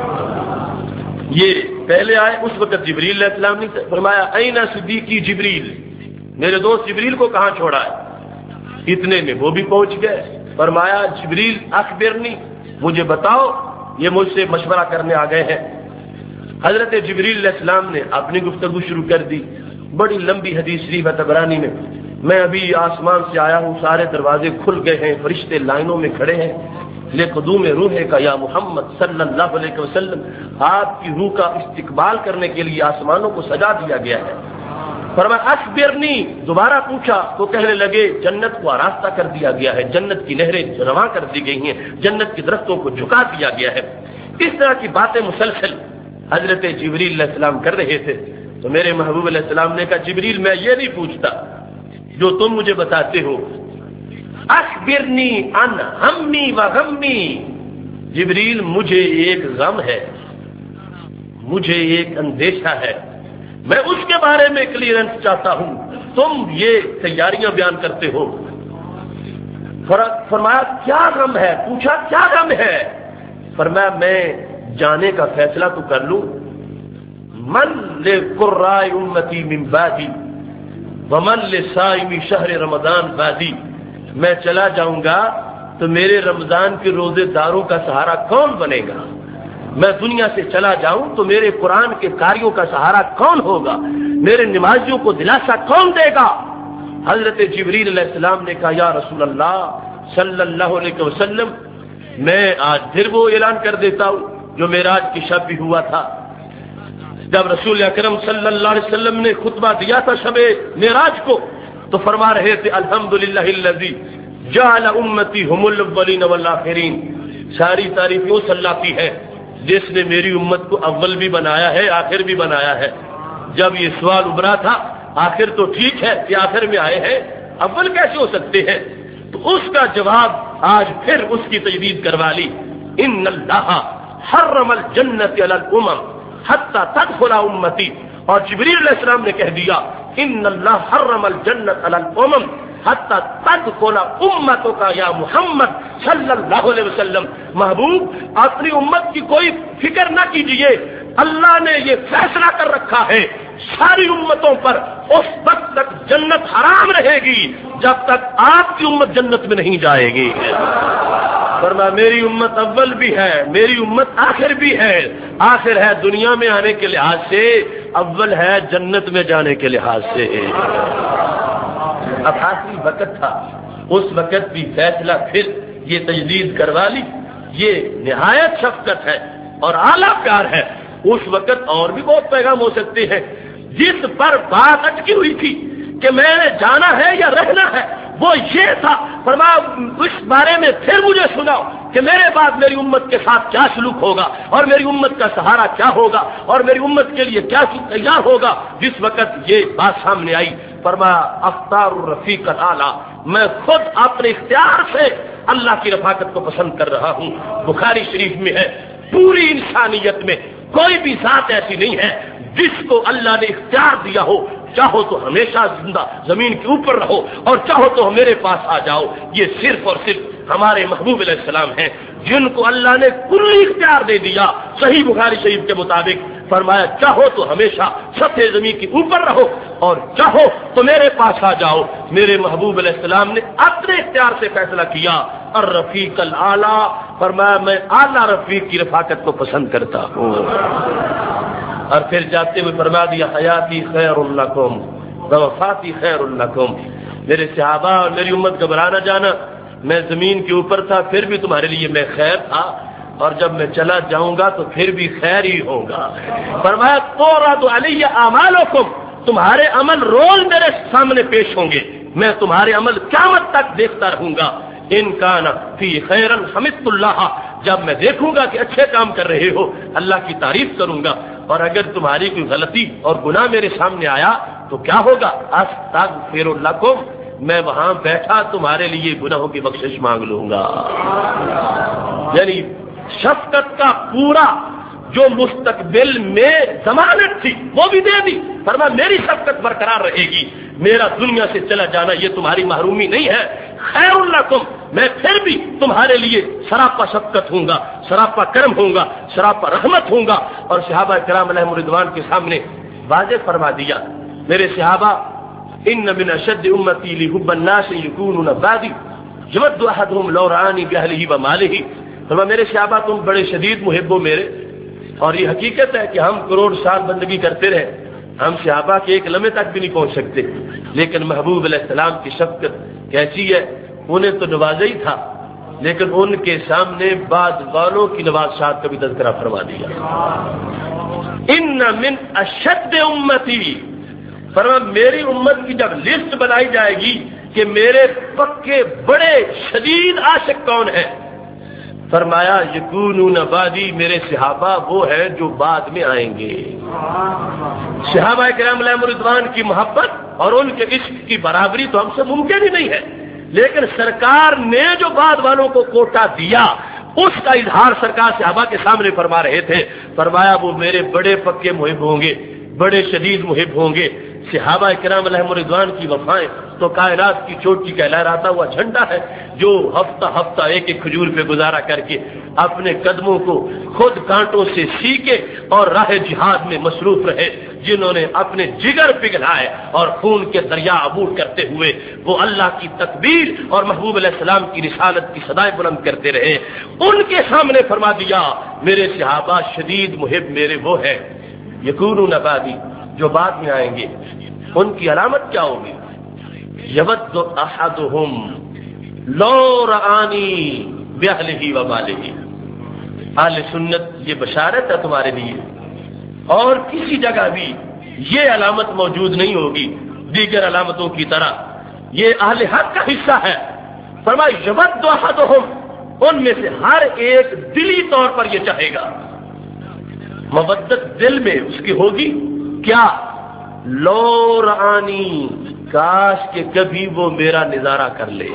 یہ پہلے آئے، اس وقت جبریل علیہ السلام نے فرمایا این صدیقی جبریل، میرے دوست جبریل کو کہاں چھوڑا ہے؟ اتنے میں وہ بھی پہنچ گئے، فرمایا جبریل اخبرنی، مجھے بتاؤ، یہ مجھ سے مشورہ کرنے آ گئے ہیں۔ حضرت جبریل علیہ السلام نے اپنی گفتگو شروع کر دی، بڑی لمبی حدیث شریف ہے طبرانی میں، میں ابھی آسمان سے آیا ہوں، سارے دروازے کھل گئے ہیں، فرشتے لائنوں میں کھڑے ہیں، لقدوم روح کا یا محمد صلی اللہ علیہ وسلم، آپ کی روح کا استقبال کرنے کے لیے آسمانوں کو سجا دیا گیا ہے۔ فرمایا اخبرنی، دوبارہ پوچھا تو کہنے لگے جنت کو آراستہ کر دیا گیا ہے، جنت کی نہریں رواں کر دی گئی ہیں، جنت کی درختوں کو جھکا دیا گیا ہے۔ اس طرح کی باتیں مسلسل حضرت جبریل علیہ السلام کر رہے تھے، تو میرے محبوب علیہ السلام نے کہا جبریل میں یہ نہیں پوچھتا جو تم مجھے بتاتے ہو، اخبرنی عن ہمی و غمی، جبریل مجھے ایک غم ہے، مجھے ایک اندیشہ ہے، میں اس کے بارے میں کلیئرنس چاہتا ہوں، تم یہ تیاریاں بیان کرتے ہو۔ فرمایا کیا غم ہے؟ پوچھا کیا غم ہے؟ فرمایا میں جانے کا فیصلہ تو کر لوں، من لقراء امتی من بعدی ومن لصائم شہر رمضان بعدی، میں چلا جاؤں گا تو میرے رمضان کے روزے داروں کا سہارا کون بنے گا؟ میں دنیا سے چلا جاؤں تو میرے قرآن کے قاریوں کا سہارا کون ہوگا؟ میرے نمازیوں کو دلاسا کون دے گا؟ حضرت جبریل علیہ السلام نے کہا یا رسول اللہ صلی اللہ علیہ وسلم، میں آج پھر وہ اعلان کر دیتا ہوں جو معراج کی شب بھی ہوا تھا، جب رسول اکرم صلی اللہ علیہ وسلم نے خطبہ دیا تھا شب معراج کو، تو فرما رہے تھے الحمدللہ الذی جعل امتی هم الاولین والآخرین، ساری تعریفیں اس اللہ کی ہے جس نے میری امت کو اول بھی بنایا ہے آخر بھی بنایا ہے۔ جب یہ سوال ابھرا تھا آخر تو ٹھیک ہے کہ آخر میں آئے ہیں، اول کیسے ہو سکتے ہیں؟ تو اس کا جواب آج پھر اس کی تجدید کروا لی، ان اللہ حرم الجنت علی الامم حتی تدخل امتی، اور جبریل علیہ السلام نے کہہ دیا ان اللہ حرم الجنت علی الامم حتی تدخل امتک یا محمد صلی اللہ علیہ وسلم، محبوب اپنی امت کی کوئی فکر نہ کیجئے، اللہ نے یہ فیصلہ کر رکھا ہے ساری امتوں پر اس وقت تک جنت حرام رہے گی جب تک آپ کی امت جنت میں نہیں جائے گی۔ فرمایا میری امت اول بھی ہے، میری امت آخر بھی ہے، آخر ہے دنیا میں آنے کے لحاظ سے، اول ہے جنت میں جانے کے لحاظ سے۔ اب آخری وقت تھا، اس وقت بھی فیصلہ پھر یہ تجدید کروا لی یہ نہایت شفقت ہے اور اعلیٰ پیار ہے. اس وقت اور بھی بہت پیغام ہو سکتے ہیں. جس پر بات اٹکی ہوئی تھی کہ میں نے جانا ہے یا رہنا ہے وہ یہ تھا. فرمایا اس بارے میں پھر مجھے سناؤ کہ میرے بعد میری امت کے ساتھ کیا سلوک ہوگا اور میری امت کا سہارا کیا ہوگا اور میری امت کے لیے کیا تیار ہوگا. جس وقت یہ بات سامنے آئی فرمایا افطار الرفیق الاعلی، میں خود اپنے اختیار سے اللہ کی رفاقت کو پسند کر رہا ہوں. بخاری شریف میں ہے پوری انسانیت میں کوئی بھی ذات ایسی نہیں ہے جس کو اللہ نے اختیار دیا ہو چاہو تو ہمیشہ زندہ زمین کے اوپر رہو اور چاہو تو میرے پاس آ جاؤ. یہ صرف اور صرف ہمارے محبوب علیہ السلام ہیں جن کو اللہ نے کلی اختیار دے دیا. صحیح بخاری شریف کے مطابق فرمایا چاہو تو ہمیشہ سطح زمین کے اوپر رہو اور چاہو تو میرے پاس آ جاؤ. میرے محبوب علیہ السلام نے اپنے اختیار سے فیصلہ کیا الرفیق الاعلی، فرمایا میں اعلیٰ رفیق کی رفاقت کو پسند کرتا ہوں. اور پھر جاتے ہوئے فرما دیا حیاتی خیر لکم وفاتی خیر لکم. میرے صحابہ اور میری امت گھبرا نہ جانا، میں زمین کے اوپر تھا پھر بھی تمہارے لیے میں خیر تھا اور جب میں چلا جاؤں گا تو پھر بھی خیر ہی ہوگا. فرمایا تورد علی اعمالکم، تمہارے عمل روز میرے سامنے پیش ہوں گے، میں تمہارے عمل قیامت تک دیکھتا رہوں گا. ان کان فی خیرا حمدت اللہ، جب میں دیکھوں گا کہ اچھے کام کر رہے ہو اللہ کی تعریف کروں گا، اور اگر تمہاری کوئی غلطی اور گناہ میرے سامنے آیا تو کیا ہوگا استغفر لکم، میں وہاں بیٹھا تمہارے لیے گناہوں کی بخشش مانگ لوں گا. یعنی شفقت کا پورا جو مستقبل میں ضمانت تھی وہ بھی دے دی. فرمایا میری شفقت برقرار رہے گی، میرا دنیا سے چلا جانا یہ تمہاری محرومی نہیں ہے. خیر لکم، میں پھر بھی تمہارے لیے سراپا شفقت ہوں گا، سراپا کرم ہوں گا، سراپا رحمت ہوں گا. اور صحابہ کرام علیہم رضوان کے سامنے واضح فرما دیا میرے صحابہ ان من اشد امتی لحب الناس یکونون بعدی یود احدهم لو رآنی باہلہ ومالہ. فرمایا میرے صحابہ تم بڑے شدید محب ہو میرے، اور یہ حقیقت ہے کہ ہم کروڑ سال بندگی کرتے رہے ہم صحابہ کے ایک لمحے تک بھی نہیں پہنچ سکتے، لیکن محبوب علیہ السلام کی شفقت کیسی ہے. انہیں تو نوازا ہی تھا لیکن ان کے سامنے بعد والوں کی نوازشات کا بھی تذکرہ فرما دیا. ان من اشد امتی، فرمایا میری امت کی جب لسٹ بنائی جائے گی کہ میرے پکے بڑے شدید عاشق کون ہیں، فرمایا یکونون بعدی، میرے صحابہ وہ ہیں جو بعد میں آئیں گے. صحابہ کرام علیہم رضوان کی محبت اور ان کے عشق کی برابری تو ہم سے ممکن ہی نہیں ہے، لیکن سرکار نے جو بعد والوں کو کوٹا دیا اس کا اظہار سرکار صحابہ کے سامنے فرما رہے تھے. فرمایا وہ میرے بڑے پکے محب ہوں گے، بڑے شدید محب ہوں گے. صحابہ کرام علیہم رضوان کی وفائیں تو کائنات کی چوٹی کا لہراتا ہوا جھنڈا ہے جو ہفتہ ہفتہ ایک ایک کھجور پہ گزارا کر کے اپنے قدموں کو خود کانٹوں سے سیکے اور راہ جہاد میں مصروف رہے، جنہوں نے اپنے جگر پگھلائے اور خون کے دریا عبور کرتے ہوئے وہ اللہ کی تکبیر اور محبوب علیہ السلام کی رسالت کی صدائیں بلند کرتے رہے. ان کے سامنے فرما دیا میرے صحابہ شدید محب میرے وہ ہیں یکونون بعدی، جو بعد میں آئیں گے. ان کی علامت کیا ہوگی؟ یود احدہم لو رآنی باہلہ ومالہ. اہل سنت یہ بشارت ہے تمہارے لیے، اور کسی جگہ بھی یہ علامت موجود نہیں ہوگی دیگر علامتوں کی طرح، یہ اہل حق کا حصہ ہے. فرمایا یود احدہم، ان میں سے ہر ایک دلی طور پر یہ چاہے گا، مودت دل میں اس کی ہوگی کیا؟ لو رآنی، کاش کہ کبھی وہ میرا نظارہ کر لے.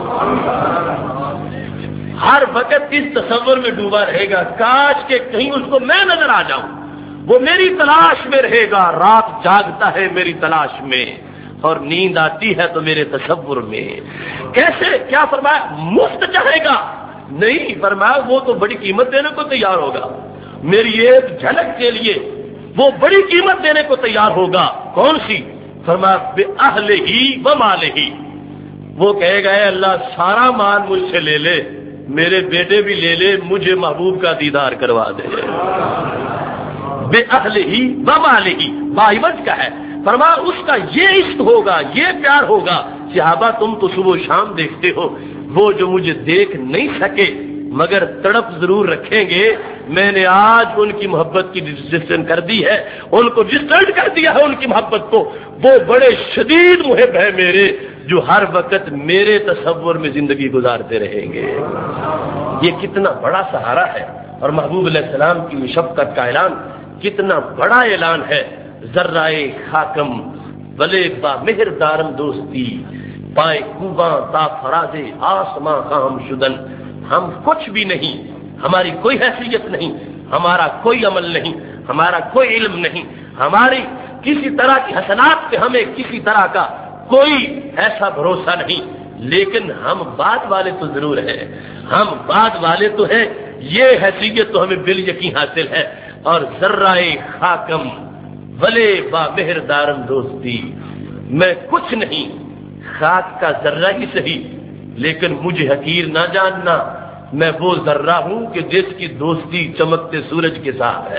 ہر وقت اس تصور میں ڈوبا رہے گا کاش کہ کہیں اس کو میں نظر آ جاؤں. وہ میری تلاش میں رہے گا، رات جاگتا ہے میری تلاش میں اور نیند آتی ہے تو میرے تصور میں. کیسے؟ کیا فرمایا؟ مفت چاہے گا؟ نہیں، فرمایا وہ تو بڑی قیمت دینے کو تیار ہوگا. میری ایک جھلک کے لیے وہ بڑی قیمت دینے کو تیار ہوگا. کون سی؟ فرمایا بِأَهْلِهِ وَمَالِهِ. وہ کہے گا اے اللہ سارا مال مجھ سے لے لے، میرے بیٹے بھی لے لے، مجھے محبوب کا دیدار کروا دے. بِأَهْلِهِ وَمَالِهِ باعوض کا ہے. فرمایا اس کا یہ عشق ہوگا، یہ پیار ہوگا. صحابہ تم تو صبح و شام دیکھتے ہو، وہ جو مجھے دیکھ نہیں سکے مگر تڑپ ضرور رکھیں گے. میں نے آج ان کی محبت کی ڈسٹنس کر دی ہے, ان کو ڈسٹنس کر دیا ہے ان کی محبت کو. وہ بڑے شدید محب ہے میرے, جو ہر وقت میرے تصور میں زندگی گزارتے رہیں گے. یہ کتنا بڑا سہارا ہے, اور محبوب علیہ السلام کی شفقت کا اعلان کتنا بڑا اعلان ہے. ذرائے خاکم ولے با مہر دارم دوستی, پائے کوباں تا فراز آسماں کا ہم شدن. ہم کچھ بھی نہیں, ہماری کوئی حیثیت نہیں, ہمارا کوئی عمل نہیں, ہمارا کوئی علم نہیں, ہماری کسی طرح کی حسنات پہ ہمیں کسی طرح کا کوئی ایسا بھروسہ نہیں, لیکن ہم بعد والے تو ضرور ہیں, ہم بعد والے تو ہیں, یہ حیثیت تو ہمیں بال یقین حاصل ہے. اور ذرائے خاکم ولے با مہر دارم دوستی, میں کچھ نہیں, خاک کا ذرہ ہی صحیح, لیکن مجھے حقیر نہ جاننا, میں وہ ذرہ ہوں کہ جس کی دوستی چمکتے سورج کے ساتھ ہے.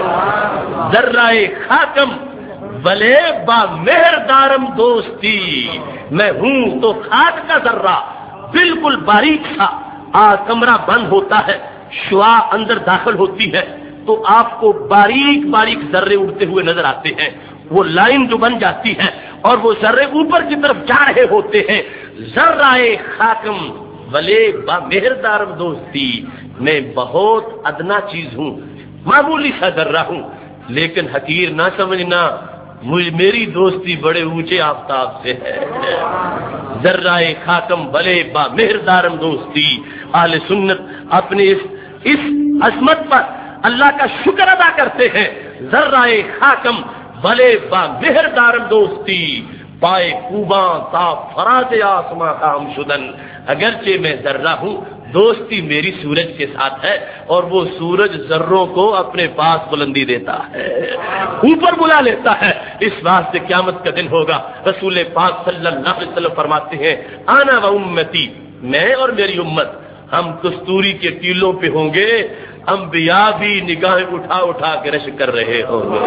ذرائے خاکم ولے با مہر دارم دوستی, میں ہوں تو خاک کا ذرہ, بالکل باریک سا. کمرہ بند ہوتا ہے, شعاع اندر داخل ہوتی ہے تو آپ کو باریک باریک ذرے اڑتے ہوئے نظر آتے ہیں. وہ لائن جو بن جاتی ہے اور وہ ذرے اوپر کی طرف جا رہے ہوتے ہیں. ذرائے خاکم ولے با مہر دارم دوستی, میں بہت ادنا چیز ہوں, معمولی سا ذرہ ہوں, لیکن حقیر نہ سمجھنا, میری دوستی بڑے اونچے آفتاب سے ہے. ذرائے خاکم ولے با مہر دارم دوستی. اہل سنت اپنے اس عظمت پر اللہ کا شکر ادا کرتے ہیں. ذرائے خاکم ولے با مہر دارم دوستی, پائے کوباں تا فراز آسماں کا ہم شدن. اگرچہ میں ذرہ ہوں, دوستی میری سورج کے ساتھ ہے, اور وہ سورج ذروں کو اپنے پاس بلندی دیتا ہے, اوپر بلا لیتا ہے. اس واسطے قیامت کا دن ہوگا, رسول پاک صلی اللہ علیہ وسلم فرماتے ہیں, انا و امتی, میں اور میری امت, ہم کستوری کے ٹیلوں پہ ہوں گے, انبیاء بھی نگاہیں اٹھا اٹھا کے رشک کر رہے ہوں گے.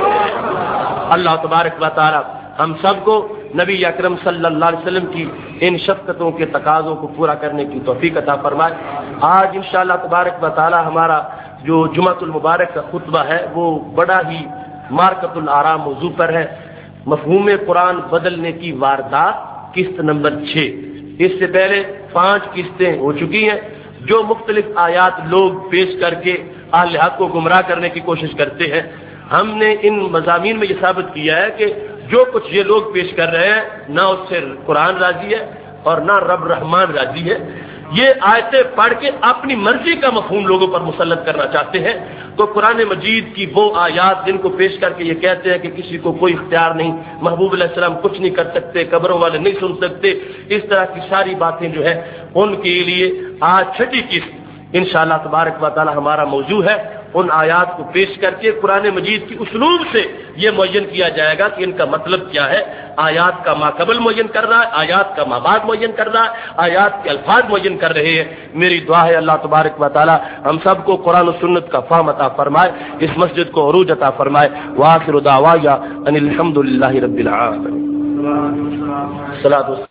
اللہ تبارک و تعالی ہم سب کو نبی اکرم صلی اللہ علیہ وسلم کی ان شفقتوں کے تقاضوں کو پورا کرنے کی توفیق عطا فرمائے. آج انشاءاللہ تبارک و تعالی ہمارا جو جمعۃ المبارک کا خطبہ ہے وہ بڑا ہی مارکۃ الآراء موضوع پر ہے. مفہوم قرآن بدلنے کی واردات, قسط نمبر 6. اس سے پہلے 5 قسطیں ہو چکی ہیں, جو مختلف آیات لوگ پیش کر کے اہل حق کو گمراہ کرنے کی کوشش کرتے ہیں. ہم نے ان مضامین میں یہ ثابت کیا ہے کہ جو کچھ یہ لوگ پیش کر رہے ہیں, نہ اس سے قرآن راضی ہے اور نہ رب رحمان راضی ہے. یہ آیتیں پڑھ کے اپنی مرضی کا مفہوم لوگوں پر مسلط کرنا چاہتے ہیں. تو قرآن مجید کی وہ آیات جن کو پیش کر کے یہ کہتے ہیں کہ کسی کو کوئی اختیار نہیں, محبوب علیہ السلام کچھ نہیں کر سکتے, قبروں والے نہیں سن سکتے, اس طرح کی ساری باتیں جو ہے ان کے لیے آج 6ٹھی قسط انشاءاللہ تبارک و تعالی ہمارا موضوع ہے. ان آیات کو پیش کر کے قرآن مجید کی اسلوب سے یہ معین کیا جائے گا کہ ان کا مطلب کیا ہے. آیات کا ماقبل معین کر رہا ہے, آیات کا مابعد معین کر رہا ہے, آیات کے الفاظ معین کر رہے ہیں. میری دعا ہے اللہ تبارک و تعالی ہم سب کو قرآن و سنت کا فہم عطا فرمائے, اس مسجد کو عروج عطا فرمائے. وآخر دعوایا ان الحمد للہ رب العالمین.